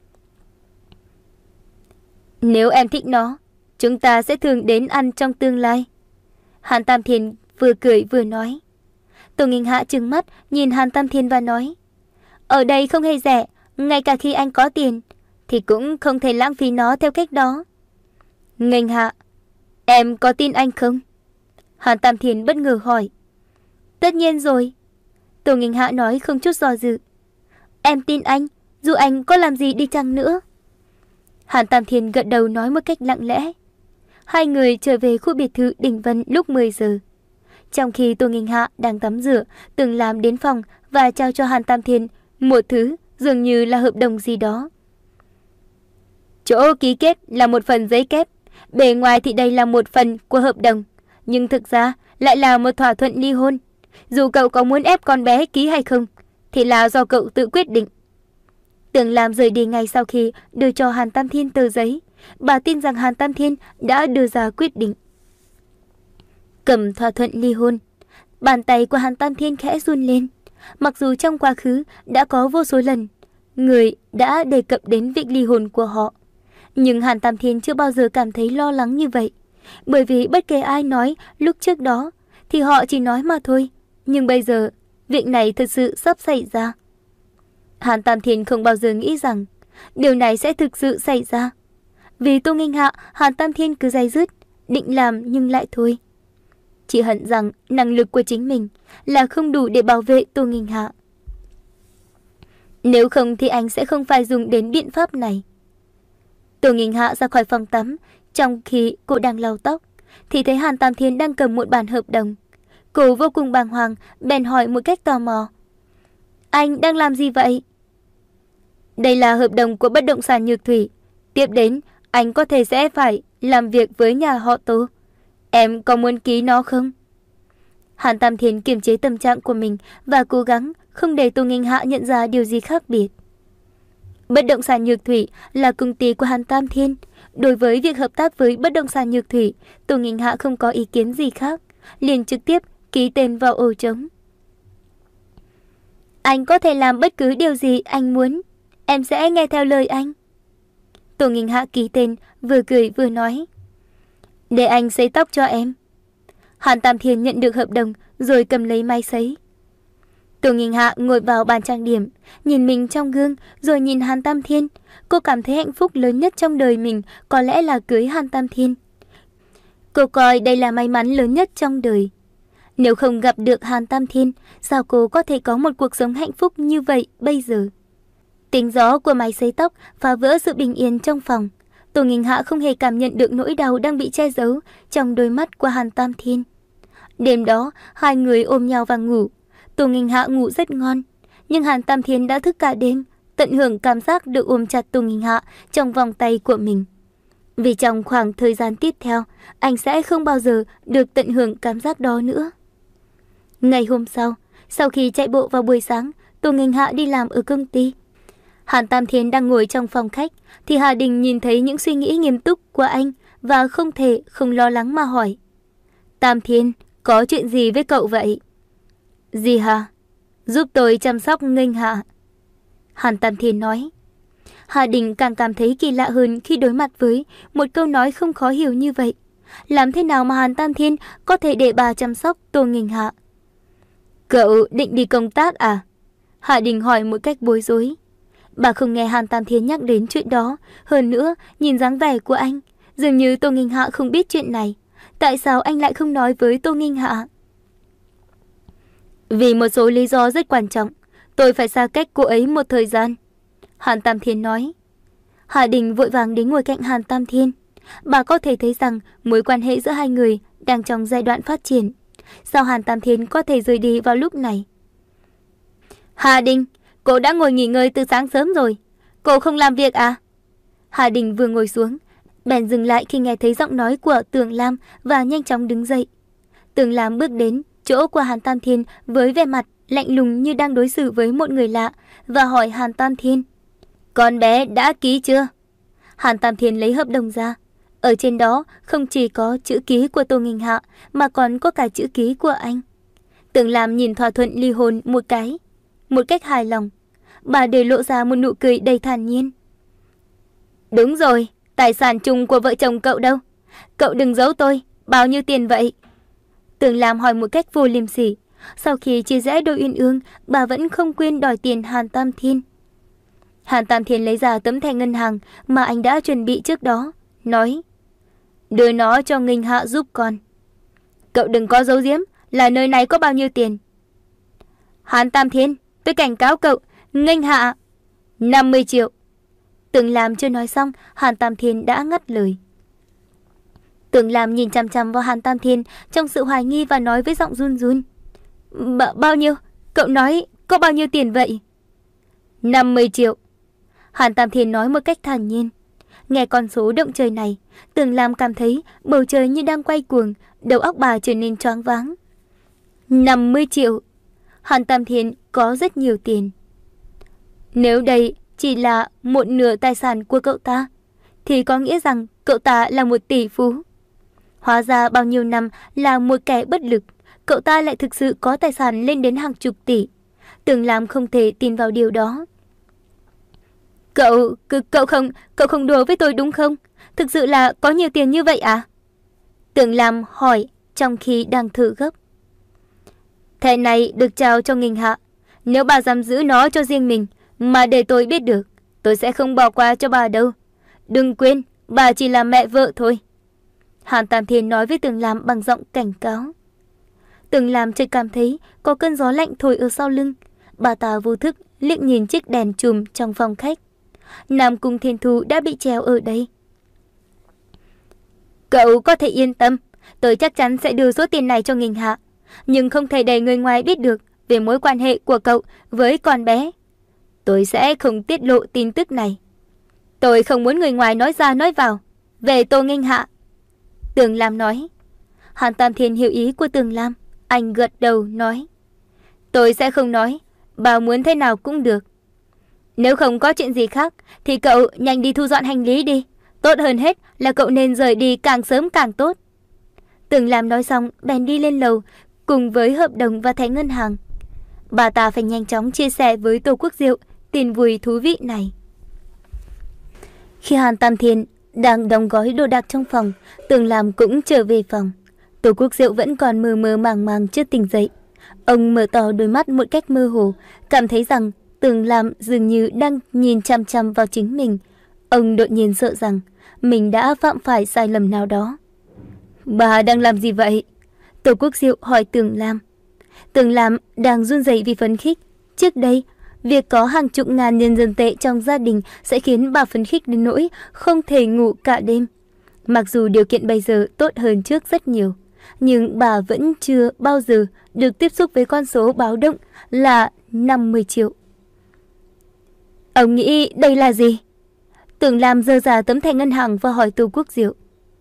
Nếu em thích nó, chúng ta sẽ thường đến ăn trong tương lai. Hàn Tam Thiên vừa cười vừa nói. Tô Nghinh Hạ trừng mắt nhìn Hàn Tam Thiên và nói. Ở đây không hề rẻ, ngay cả khi anh có tiền thì cũng không thể lãng phí nó theo cách đó. Nghênh Hạ, em có tin anh không? Hàn Tam Thiên bất ngờ hỏi. Tất nhiên rồi. Tô Nghinh Hạ nói không chút do dự. Em tin anh, dù anh có làm gì đi chăng nữa. Hàn Tam Thiên gật đầu nói một cách lặng lẽ. Hai người trở về khu biệt thự Đình Vân lúc mười giờ. Trong khi Tô Nghinh Hạ đang tắm rửa, từng làm đến phòng và trao cho Hàn Tam Thiên một thứ dường như là hợp đồng gì đó. Chỗ ký kết là một phần giấy kép, bề ngoài thì đây là một phần của hợp đồng, nhưng thực ra lại là một thỏa thuận ly hôn. Dù cậu có muốn ép con bé ký hay không, thì là do cậu tự quyết định. Tưởng Lam rời đi ngay sau khi đưa cho Hàn Tam Thiên tờ giấy. Bà tin rằng Hàn Tam Thiên đã đưa ra quyết định. Cầm thỏa thuận ly hôn, bàn tay của Hàn Tam Thiên khẽ run lên. Mặc dù trong quá khứ đã có vô số lần người đã đề cập đến việc ly hôn của họ, nhưng Hàn Tam Thiên chưa bao giờ cảm thấy lo lắng như vậy. Bởi vì bất kể ai nói lúc trước đó thì họ chỉ nói mà thôi. Nhưng bây giờ việc này thật sự sắp xảy ra. Hàn Tam Thiên không bao giờ nghĩ rằng điều này sẽ thực sự xảy ra. Vì Tô Nghinh Hạ, Hàn Tam Thiên cứ day dứt, định làm nhưng lại thôi. Chỉ hận rằng năng lực của chính mình là không đủ để bảo vệ Tô Nghinh Hạ. Nếu không thì anh sẽ không phải dùng đến biện pháp này. Tô Nghinh Hạ ra khỏi phòng tắm, trong khi cô đang lau tóc, thì thấy Hàn Tam Thiên đang cầm một bản hợp đồng. Cô vô cùng bàng hoàng, bèn hỏi một cách tò mò. Anh đang làm gì vậy? Đây là hợp đồng của bất động sản Nhược Thủy. Tiếp đến, anh có thể sẽ phải làm việc với nhà họ Tô. Em có muốn ký nó không? Hàn Tam Thiên kiềm chế tâm trạng của mình và cố gắng không để Tô Nghinh Hạ nhận ra điều gì khác biệt. Bất động sản Nhược Thủy là công ty của Hàn Tam Thiên. Đối với việc hợp tác với bất động sản Nhược Thủy, Tô Nghinh Hạ không có ý kiến gì khác, liền trực tiếp ký tên vào ổ trống. Anh có thể làm bất cứ điều gì anh muốn, em sẽ nghe theo lời anh. Tô Nghinh Hạ ký tên, vừa cười vừa nói. Để anh sấy tóc cho em. Hàn Tam Thiên nhận được hợp đồng rồi cầm lấy máy sấy. Tô Nghinh Hạ ngồi vào bàn trang điểm, nhìn mình trong gương rồi nhìn Hàn Tam Thiên. Cô cảm thấy hạnh phúc lớn nhất trong đời mình có lẽ là cưới Hàn Tam Thiên. Cô coi đây là may mắn lớn nhất trong đời. Nếu không gặp được Hàn Tam Thiên, sao cô có thể có một cuộc sống hạnh phúc như vậy bây giờ? Tiếng gió của máy sấy tóc phá vỡ sự bình yên trong phòng. Tô Nghinh Hạ không hề cảm nhận được nỗi đau đang bị che giấu trong đôi mắt của Hàn Tam Thiên. Đêm đó, hai người ôm nhau và ngủ. Tô Nghinh Hạ ngủ rất ngon, nhưng Hàn Tam Thiên đã thức cả đêm, tận hưởng cảm giác được ôm chặt Tô Nghinh Hạ trong vòng tay của mình. Vì trong khoảng thời gian tiếp theo, anh sẽ không bao giờ được tận hưởng cảm giác đó nữa. Ngày hôm sau, sau khi chạy bộ vào buổi sáng, Tô Nghinh Hạ đi làm ở công ty. Hàn Tam Thiên đang ngồi trong phòng khách, thì Hà Đình nhìn thấy những suy nghĩ nghiêm túc của anh và không thể không lo lắng mà hỏi. Tam Thiên, có chuyện gì với cậu vậy? Gì hả? Giúp tôi chăm sóc Nghinh Hạ. Hàn Tam Thiên nói. Hà Đình càng cảm thấy kỳ lạ hơn khi đối mặt với một câu nói không khó hiểu như vậy. Làm thế nào mà Hàn Tam Thiên có thể để bà chăm sóc Tô Nghinh Hạ? Cậu định đi công tác à? Hà Đình hỏi một cách bối rối. Bà không nghe Hàn Tam Thiên nhắc đến chuyện đó. Hơn nữa, nhìn dáng vẻ của anh, dường như Tô Nghinh Hạ không biết chuyện này. Tại sao anh lại không nói với Tô Nghinh Hạ? Vì một số lý do rất quan trọng, tôi phải xa cách cô ấy một thời gian. Hàn Tam Thiên nói. Hà Đình vội vàng đến ngồi cạnh Hàn Tam Thiên. Bà có thể thấy rằng mối quan hệ giữa hai người đang trong giai đoạn phát triển. Sao Hàn Tam Thiên có thể rời đi vào lúc này? Hà Đình, cô đã ngồi nghỉ ngơi từ sáng sớm rồi. Cô không làm việc à? Hà Đình vừa ngồi xuống, bèn dừng lại khi nghe thấy giọng nói của Tường Lam và nhanh chóng đứng dậy. Tường Lam bước đến chỗ của Hàn Tam Thiên với vẻ mặt lạnh lùng như đang đối xử với một người lạ và hỏi Hàn Tam Thiên. Con bé đã ký chưa? Hàn Tam Thiên lấy hợp đồng ra. Ở trên đó không chỉ có chữ ký của Tô Nghinh Hạ mà còn có cả chữ ký của anh. Tường Lam nhìn thỏa thuận ly hôn một cái, một cách hài lòng. Bà để lộ ra một nụ cười đầy thản nhiên. Đúng rồi, tài sản chung của vợ chồng cậu đâu? Cậu đừng giấu tôi, bao nhiêu tiền vậy? Tường Lam hỏi một cách vô liêm sỉ. Sau khi chia rẽ đôi uyên ương, bà vẫn không quên đòi tiền Hàn Tam Thiên. Hàn Tam Thiên lấy ra tấm thẻ ngân hàng mà anh đã chuẩn bị trước đó, nói. Đưa nó cho Nghinh Hạ giúp con. Cậu đừng có giấu giếm là nơi này có bao nhiêu tiền. Hàn Tam Thiên, tôi cảnh cáo cậu, Nghinh Hạ. năm mươi triệu. Tường Lam chưa nói xong, Hàn Tam Thiên đã ngắt lời. Tường Lam nhìn chằm chằm vào Hàn Tam Thiên trong sự hoài nghi và nói với giọng run run. B bao nhiêu? Cậu nói có bao nhiêu tiền vậy? năm mươi triệu. Hàn Tam Thiên nói một cách thản nhiên. Nghe con số động trời này, Tường Lam cảm thấy bầu trời như đang quay cuồng, đầu óc bà trở nên choáng váng. năm mươi triệu. Hàn Tam Thiên có rất nhiều tiền. Nếu đây chỉ là một nửa tài sản của cậu ta, thì có nghĩa rằng cậu ta là một tỷ phú. Hóa ra bao nhiêu năm là một kẻ bất lực, cậu ta lại thực sự có tài sản lên đến hàng chục tỷ. Tường Lam không thể tin vào điều đó. Cậu, cậu không, cậu không đùa với tôi đúng không? Thực sự là có nhiều tiền như vậy à? Tường Lam hỏi trong khi đang thở gấp. Thẻ này được trao cho Nghinh Hạ. Nếu bà dám giữ nó cho riêng mình mà để tôi biết được, tôi sẽ không bỏ qua cho bà đâu. Đừng quên, bà chỉ là mẹ vợ thôi. Hàn Tam Thiên nói với Tường Lam bằng giọng cảnh cáo. Tường Lam chợt cảm thấy có cơn gió lạnh thổi ở sau lưng. Bà ta vô thức liếc nhìn chiếc đèn chùm trong phòng khách. Nam Cung Thiên Thu đã bị treo ở đây. Cậu có thể yên tâm, tôi chắc chắn sẽ đưa số tiền này cho Nghinh Hạ, nhưng không thể để người ngoài biết được về mối quan hệ của cậu với con bé. Tôi sẽ không tiết lộ tin tức này. Tôi không muốn người ngoài nói ra nói vào về Tô Nghinh Hạ. Tường Lam nói. Hàn Tam Thiên hiểu ý của Tường Lam, anh gật đầu nói. Tôi sẽ không nói, bà muốn thế nào cũng được. Nếu không có chuyện gì khác thì cậu nhanh đi thu dọn hành lý đi. Tốt hơn hết là cậu nên rời đi càng sớm càng tốt. Tường Lam nói xong bèn đi lên lầu cùng với hợp đồng và thẻ ngân hàng. Bà ta phải nhanh chóng chia sẻ với Tô Quốc Diệu tin vui thú vị này. Khi Hàn Tam Thiên đang đóng gói đồ đạc trong phòng, Tường Lam cũng trở về phòng. Tô Quốc Diệu vẫn còn mơ mơ màng màng chưa tỉnh dậy. Ông mở to đôi mắt một cách mơ hồ, cảm thấy rằng Tường Lam dường như đang nhìn chăm chăm vào chính mình. Ông đột nhiên sợ rằng mình đã phạm phải sai lầm nào đó. Bà đang làm gì vậy? Tô Quốc Diệu hỏi Tường Lam. Tường Lam đang run rẩy vì phấn khích. Trước đây, việc có hàng chục ngàn nhân dân tệ trong gia đình sẽ khiến bà phấn khích đến nỗi không thể ngủ cả đêm. Mặc dù điều kiện bây giờ tốt hơn trước rất nhiều, nhưng bà vẫn chưa bao giờ được tiếp xúc với con số báo động là năm mươi triệu. Ông nghĩ đây là gì? Tường Lam giơ ra tấm thẻ ngân hàng và hỏi Tô Quốc Diệu.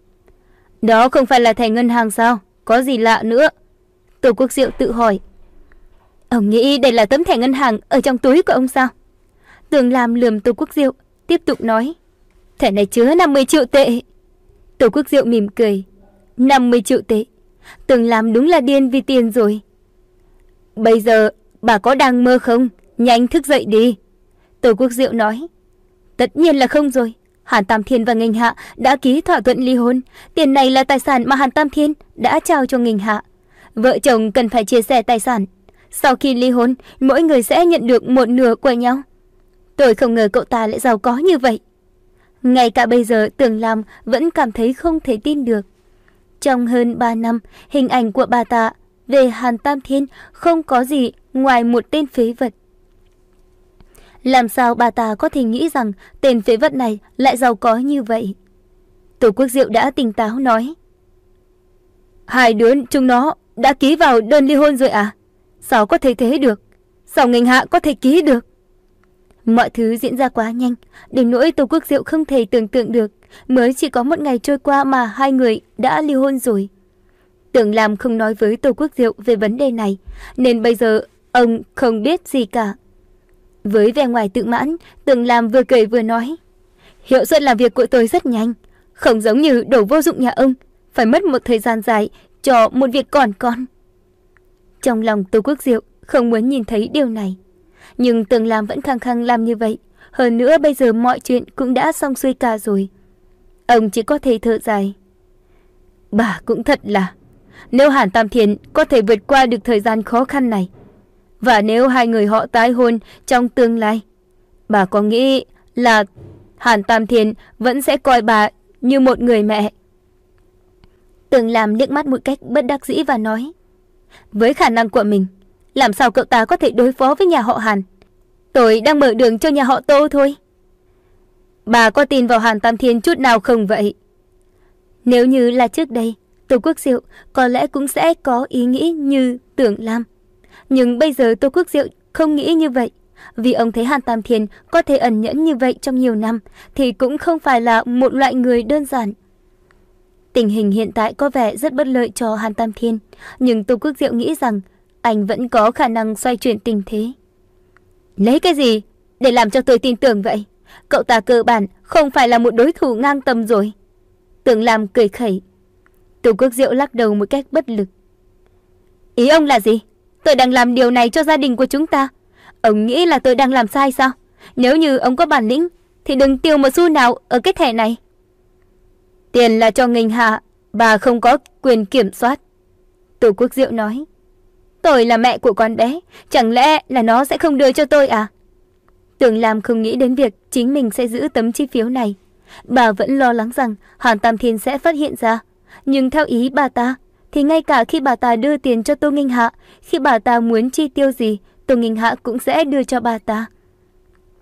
Đó không phải là thẻ ngân hàng sao? Có gì lạ nữa? Tô Quốc Diệu tự hỏi. Ông nghĩ đây là tấm thẻ ngân hàng ở trong túi của ông sao? Tường Lam lườm Tô Quốc Diệu, tiếp tục nói. Thẻ này chứa năm mươi triệu tệ. Tô Quốc Diệu mỉm cười. năm mươi triệu tệ. Tường Lam đúng là điên vì tiền rồi. Bây giờ bà có đang mơ không? Nhanh thức dậy đi. Tô Quốc Diệu nói. Tất nhiên là không rồi. Hàn Tam Thiên và Nghinh Hạ đã ký thỏa thuận ly hôn. Tiền này là tài sản mà Hàn Tam Thiên đã trao cho Nghinh Hạ. Vợ chồng cần phải chia sẻ tài sản. Sau khi ly hôn, mỗi người sẽ nhận được một nửa của nhau. Tôi không ngờ cậu ta lại giàu có như vậy. Ngay cả bây giờ Tường Lam vẫn cảm thấy không thể tin được. Trong hơn ba năm, hình ảnh của bà ta về Hàn Tam Thiên không có gì ngoài một tên phế vật. Làm sao bà ta có thể nghĩ rằng tên phế vật này lại giàu có như vậy? Tô Quốc Diệu đã tỉnh táo nói. Hai đứa chúng nó đã ký vào đơn ly hôn rồi à? Sao có thể thế được? Sao Nghinh Hạ có thể ký được? Mọi thứ diễn ra quá nhanh, đến nỗi Tô Quốc Diệu không thể tưởng tượng được. Mới chỉ có một ngày trôi qua mà hai người đã ly hôn rồi. Tường Lam không nói với Tô Quốc Diệu về vấn đề này, nên bây giờ ông không biết gì cả. Với vẻ ngoài tự mãn, Tường Lam vừa cười vừa nói. Hiệu suất làm việc của tôi rất nhanh, không giống như đồ vô dụng nhà ông, phải mất một thời gian dài cho một việc còn con. Trong lòng Tô Quốc Diệu không muốn nhìn thấy điều này, nhưng Tường Lam vẫn khăng khăng làm như vậy. Hơn nữa bây giờ mọi chuyện cũng đã xong xuôi cả rồi. Ông chỉ có thể thở dài. Bà cũng thật là, nếu Hàn Tam Thiên có thể vượt qua được thời gian khó khăn này, và nếu hai người họ tái hôn trong tương lai, bà có nghĩ là Hàn Tam Thiên vẫn sẽ coi bà như một người mẹ? Tường Lam liếc mắt một cách bất đắc dĩ và nói. Với khả năng của mình, làm sao cậu ta có thể đối phó với nhà họ Hàn? Tôi đang mở đường cho nhà họ Tô thôi. Bà có tin vào Hàn Tam Thiên chút nào không vậy? Nếu như là trước đây, Tô Quốc Diệu có lẽ cũng sẽ có ý nghĩ như Tường Lam. Nhưng bây giờ Tô Quốc Diệu không nghĩ như vậy. Vì ông thấy Hàn Tam Thiên có thể ẩn nhẫn như vậy trong nhiều năm thì cũng không phải là một loại người đơn giản. Tình hình hiện tại có vẻ rất bất lợi cho Hàn Tam Thiên, nhưng Tô Quốc Diệu nghĩ rằng anh vẫn có khả năng xoay chuyển tình thế. Lấy cái gì để làm cho tôi tin tưởng vậy? Cậu ta cơ bản không phải là một đối thủ ngang tầm rồi. Tường Lam cười khẩy. Tô Quốc Diệu lắc đầu một cách bất lực. Ý ông là gì? Tôi đang làm điều này cho gia đình của chúng ta. Ông nghĩ là tôi đang làm sai sao? Nếu như ông có bản lĩnh thì đừng tiêu một xu nào ở cái thẻ này. Tiền là cho Nghinh Hạ, bà không có quyền kiểm soát. Tô Quốc Diệu nói. Tôi là mẹ của con bé, chẳng lẽ là nó sẽ không đưa cho tôi à? Tường Lam không nghĩ đến việc chính mình sẽ giữ tấm chi phiếu này. Bà vẫn lo lắng rằng Hàn Tam Thiên sẽ phát hiện ra. Nhưng theo ý bà ta, thì ngay cả khi bà ta đưa tiền cho Tô Nghinh Hạ, khi bà ta muốn chi tiêu gì, Tô Nghinh Hạ cũng sẽ đưa cho bà ta.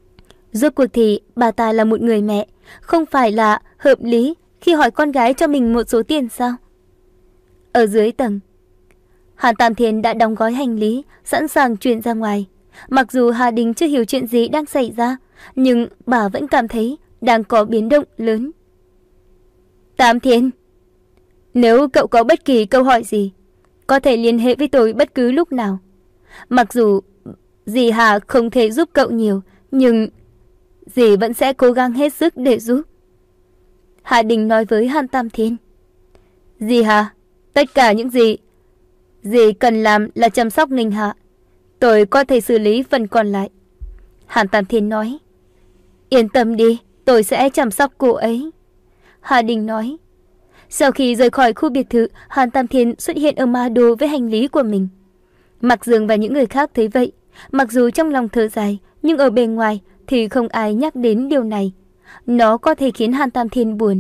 Rốt cuộc thì bà ta là một người mẹ, không phải là hợp lý khi hỏi con gái cho mình một số tiền sao? Ở dưới tầng, Hàn Tam Thiên đã đóng gói hành lý, sẵn sàng chuyển ra ngoài. Mặc dù Hà Đình chưa hiểu chuyện gì đang xảy ra, nhưng bà vẫn cảm thấy đang có biến động lớn. Tam Thiên, nếu cậu có bất kỳ câu hỏi gì, có thể liên hệ với tôi bất cứ lúc nào. Mặc dù dì Hà không thể giúp cậu nhiều, nhưng dì vẫn sẽ cố gắng hết sức để giúp. Hà Đình nói với Hàn Tam Thiên. Dì Hà, tất cả những gì dì cần làm là chăm sóc Ninh Hạ. Tôi có thể xử lý phần còn lại. Hàn Tam Thiên nói. Yên tâm đi, tôi sẽ chăm sóc cô ấy. Hà Đình nói. Sau khi rời khỏi khu biệt thự, Hàn Tam Thiên xuất hiện ở Ma Đô với hành lý của mình. Mạc Dương và những người khác thấy vậy, mặc dù trong lòng thở dài, nhưng ở bề ngoài thì không ai nhắc đến điều này. Nó có thể khiến Hàn Tam Thiên buồn.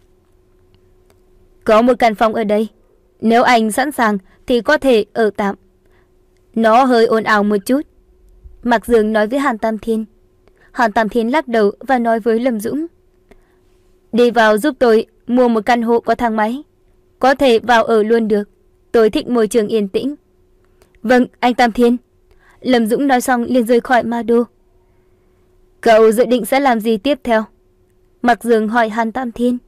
Có một căn phòng ở đây, nếu anh sẵn sàng thì có thể ở tạm. Nó hơi ồn ào một chút, Mạc Dương nói với Hàn Tam Thiên. Hàn Tam Thiên lắc đầu và nói với Lâm Dũng. Đi vào giúp tôi mua một căn hộ có thang máy. Có thể vào ở luôn được. Tôi thích môi trường yên tĩnh. Vâng, anh Tam Thiên. Lâm Dũng nói xong liền rời khỏi Ma Đô. Cậu dự định sẽ làm gì tiếp theo? Mạc Dương hỏi Hàn Tam Thiên.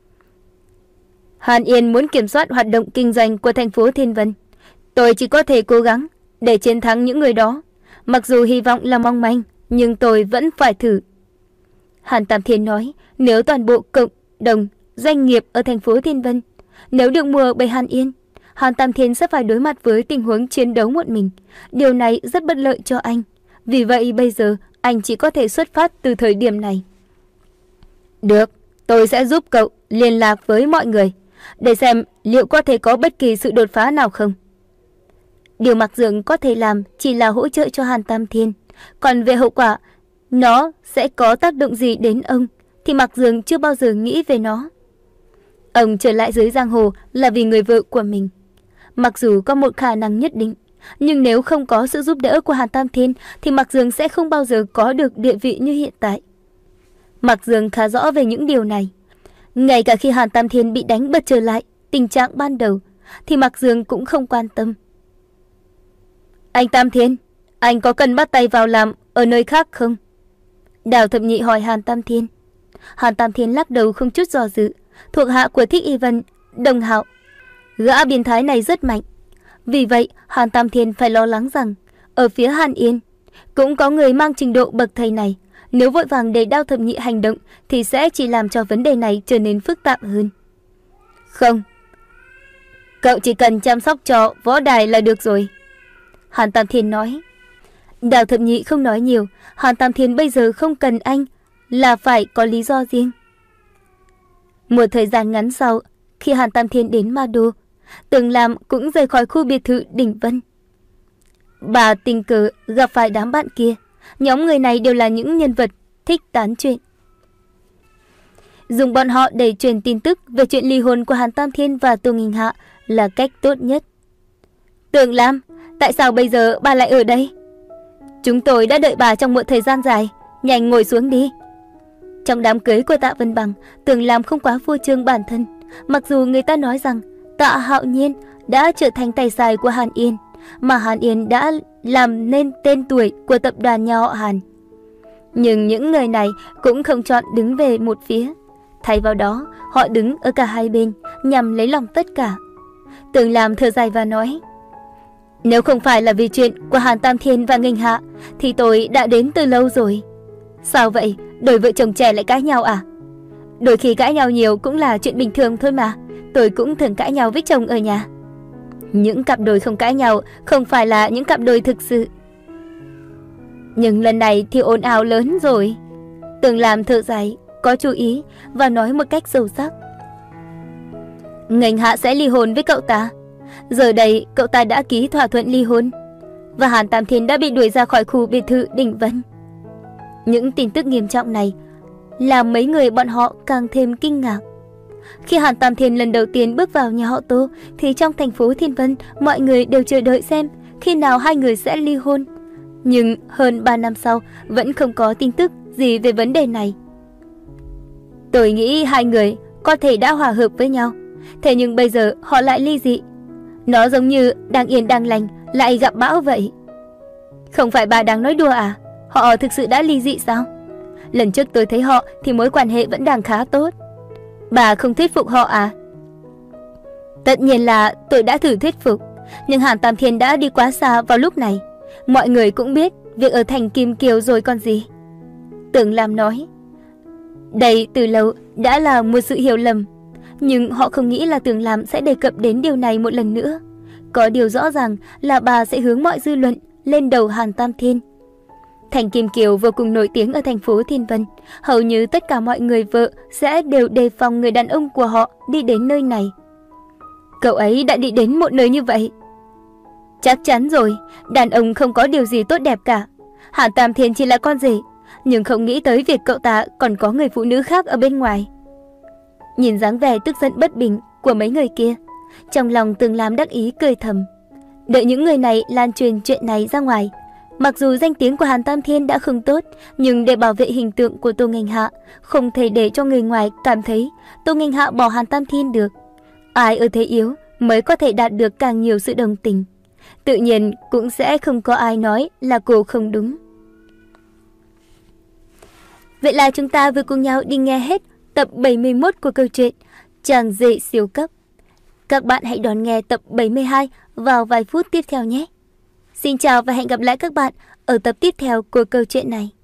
Hàn Yên muốn kiểm soát hoạt động kinh doanh của thành phố Thiên Vân. Tôi chỉ có thể cố gắng để chiến thắng những người đó. Mặc dù hy vọng là mong manh, nhưng tôi vẫn phải thử. Hàn Tam Thiên nói, nếu toàn bộ cộng đồng doanh nghiệp ở thành phố Thiên Vân nếu được mua bởi Hàn Yên, Hàn Tam Thiên sẽ phải đối mặt với tình huống chiến đấu một mình. Điều này rất bất lợi cho anh. Vì vậy bây giờ anh chỉ có thể xuất phát từ thời điểm này. Được, tôi sẽ giúp cậu liên lạc với mọi người để xem liệu có thể có bất kỳ sự đột phá nào không. Điều Mạc Dương có thể làm chỉ là hỗ trợ cho Hàn Tam Thiên. Còn về hậu quả nó sẽ có tác động gì đến ông thì Mạc Dương chưa bao giờ nghĩ về nó. Ông trở lại dưới giang hồ là vì người vợ của mình. Mặc dù có một khả năng nhất định, nhưng nếu không có sự giúp đỡ của Hàn Tam Thiên thì Mạc Dương sẽ không bao giờ có được địa vị như hiện tại. Mạc Dương khá rõ về những điều này. Ngay cả khi Hàn Tam Thiên bị đánh bật trở lại tình trạng ban đầu thì Mạc Dương cũng không quan tâm. Anh Tam Thiên, anh có cần bắt tay vào làm ở nơi khác không? Đào Thập Nhị hỏi Hàn Tam Thiên. Hàn Tam Thiên lắc đầu không chút do dự. Thuộc hạ của Thích Y Vân, Đồng Hạo, gã biến thái này rất mạnh. Vì vậy Hàn Tam Thiên phải lo lắng rằng ở phía Hàn Yên cũng có người mang trình độ bậc thầy này. Nếu vội vàng để Đao Thập Nhị hành động thì sẽ chỉ làm cho vấn đề này trở nên phức tạp hơn. Không, cậu chỉ cần chăm sóc cho võ đài là được rồi, Hàn Tam Thiên nói. Đào Thập Nhị không nói nhiều. Hàn Tam Thiên bây giờ không cần anh là phải có lý do riêng. Một thời gian ngắn sau, khi Hàn Tam Thiên đến Ma Đô, Tưởng Lam cũng rời khỏi khu biệt thự Đỉnh Vân. Bà tình cờ gặp phải đám bạn kia. Nhóm người này đều là những nhân vật thích tán chuyện. Dùng bọn họ để truyền tin tức về chuyện ly hôn của Hàn Tam Thiên và Tô Nghinh Hạ là cách tốt nhất. Tưởng Lam, tại sao bây giờ bà lại ở đây? Chúng tôi đã đợi bà trong một thời gian dài. Nhanh ngồi xuống đi. Trong đám cưới của Tạ Vân Bằng, Tưởng Lam không quá phô trương bản thân. Mặc dù người ta nói rằng Tạ Hạo Nhiên đã trở thành tay sai của Hàn Yên, mà Hàn Yên đã làm nên tên tuổi của tập đoàn nhà họ Hàn. Nhưng những người này cũng không chọn đứng về một phía. Thay vào đó, họ đứng ở cả hai bên nhằm lấy lòng tất cả. Tưởng Lam thở dài và nói, nếu không phải là vì chuyện của Hàn Tam Thiên và Nghinh Hạ thì tôi đã đến từ lâu rồi. Sao vậy, đôi vợ chồng trẻ lại cãi nhau à? Đôi khi cãi nhau nhiều cũng là chuyện bình thường thôi mà. Tôi cũng thường cãi nhau với chồng ở nhà. Những cặp đôi không cãi nhau không phải là những cặp đôi thực sự. Nhưng lần này thì ồn ào lớn rồi. Tưởng Lam thở dài, có chú ý và nói một cách sâu sắc. Nghinh Hạ sẽ ly hôn với cậu ta. Giờ đây cậu ta đã ký thỏa thuận ly hôn, và Hàn Tam Thiên đã bị đuổi ra khỏi khu biệt thự Đỉnh Vân. Những tin tức nghiêm trọng này làm mấy người bọn họ càng thêm kinh ngạc. Khi Hàn Tam Thiên lần đầu tiên bước vào nhà họ Tô thì trong thành phố Thiên Vân mọi người đều chờ đợi xem khi nào hai người sẽ ly hôn. Nhưng hơn ba năm sau vẫn không có tin tức gì về vấn đề này. Tôi nghĩ hai người có thể đã hòa hợp với nhau, thế nhưng bây giờ họ lại ly dị. Nó giống như đang yên đang lành lại gặp bão vậy. Không phải bà đang nói đùa à? Họ thực sự đã ly dị sao? Lần trước tôi thấy họ thì mối quan hệ vẫn đang khá tốt. Bà không thuyết phục họ à? Tất nhiên là tôi đã thử thuyết phục, nhưng Hàn Tam Thiên đã đi quá xa vào lúc này. Mọi người cũng biết việc ở thành Kim Kiều rồi còn gì. Tưởng Lam nói, đây từ lâu đã là một sự hiểu lầm, nhưng họ không nghĩ là Tưởng Lam sẽ đề cập đến điều này một lần nữa. Có điều rõ ràng là bà sẽ hướng mọi dư luận lên đầu Hàn Tam Thiên. Thành Kim Kiều vô cùng nổi tiếng ở thành phố Thiên Vân, hầu như tất cả mọi người vợ sẽ đều đề phòng người đàn ông của họ đi đến nơi này. Cậu ấy đã đi đến một nơi như vậy. Chắc chắn rồi, đàn ông không có điều gì tốt đẹp cả. Hàn Tam Thiên chỉ là con rể, nhưng không nghĩ tới việc cậu ta còn có người phụ nữ khác ở bên ngoài. Nhìn dáng vẻ tức giận bất bình của mấy người kia, trong lòng Tưởng Lam đắc ý cười thầm. Đợi những người này lan truyền chuyện này ra ngoài, mặc dù danh tiếng của Hàn Tam Thiên đã không tốt, nhưng để bảo vệ hình tượng của Tô Nghênh Hạ, không thể để cho người ngoài cảm thấy Tô Nghênh Hạ bỏ Hàn Tam Thiên được. Ai ở thế yếu mới có thể đạt được càng nhiều sự đồng tình. Tự nhiên cũng sẽ không có ai nói là cô không đúng. Vậy là chúng ta vừa cùng nhau đi nghe hết tập bảy mươi mốt của câu chuyện Chàng rể siêu cấp. Các bạn hãy đón nghe tập bảy mươi hai vào vài phút tiếp theo nhé. Xin chào và hẹn gặp lại các bạn ở tập tiếp theo của câu chuyện này.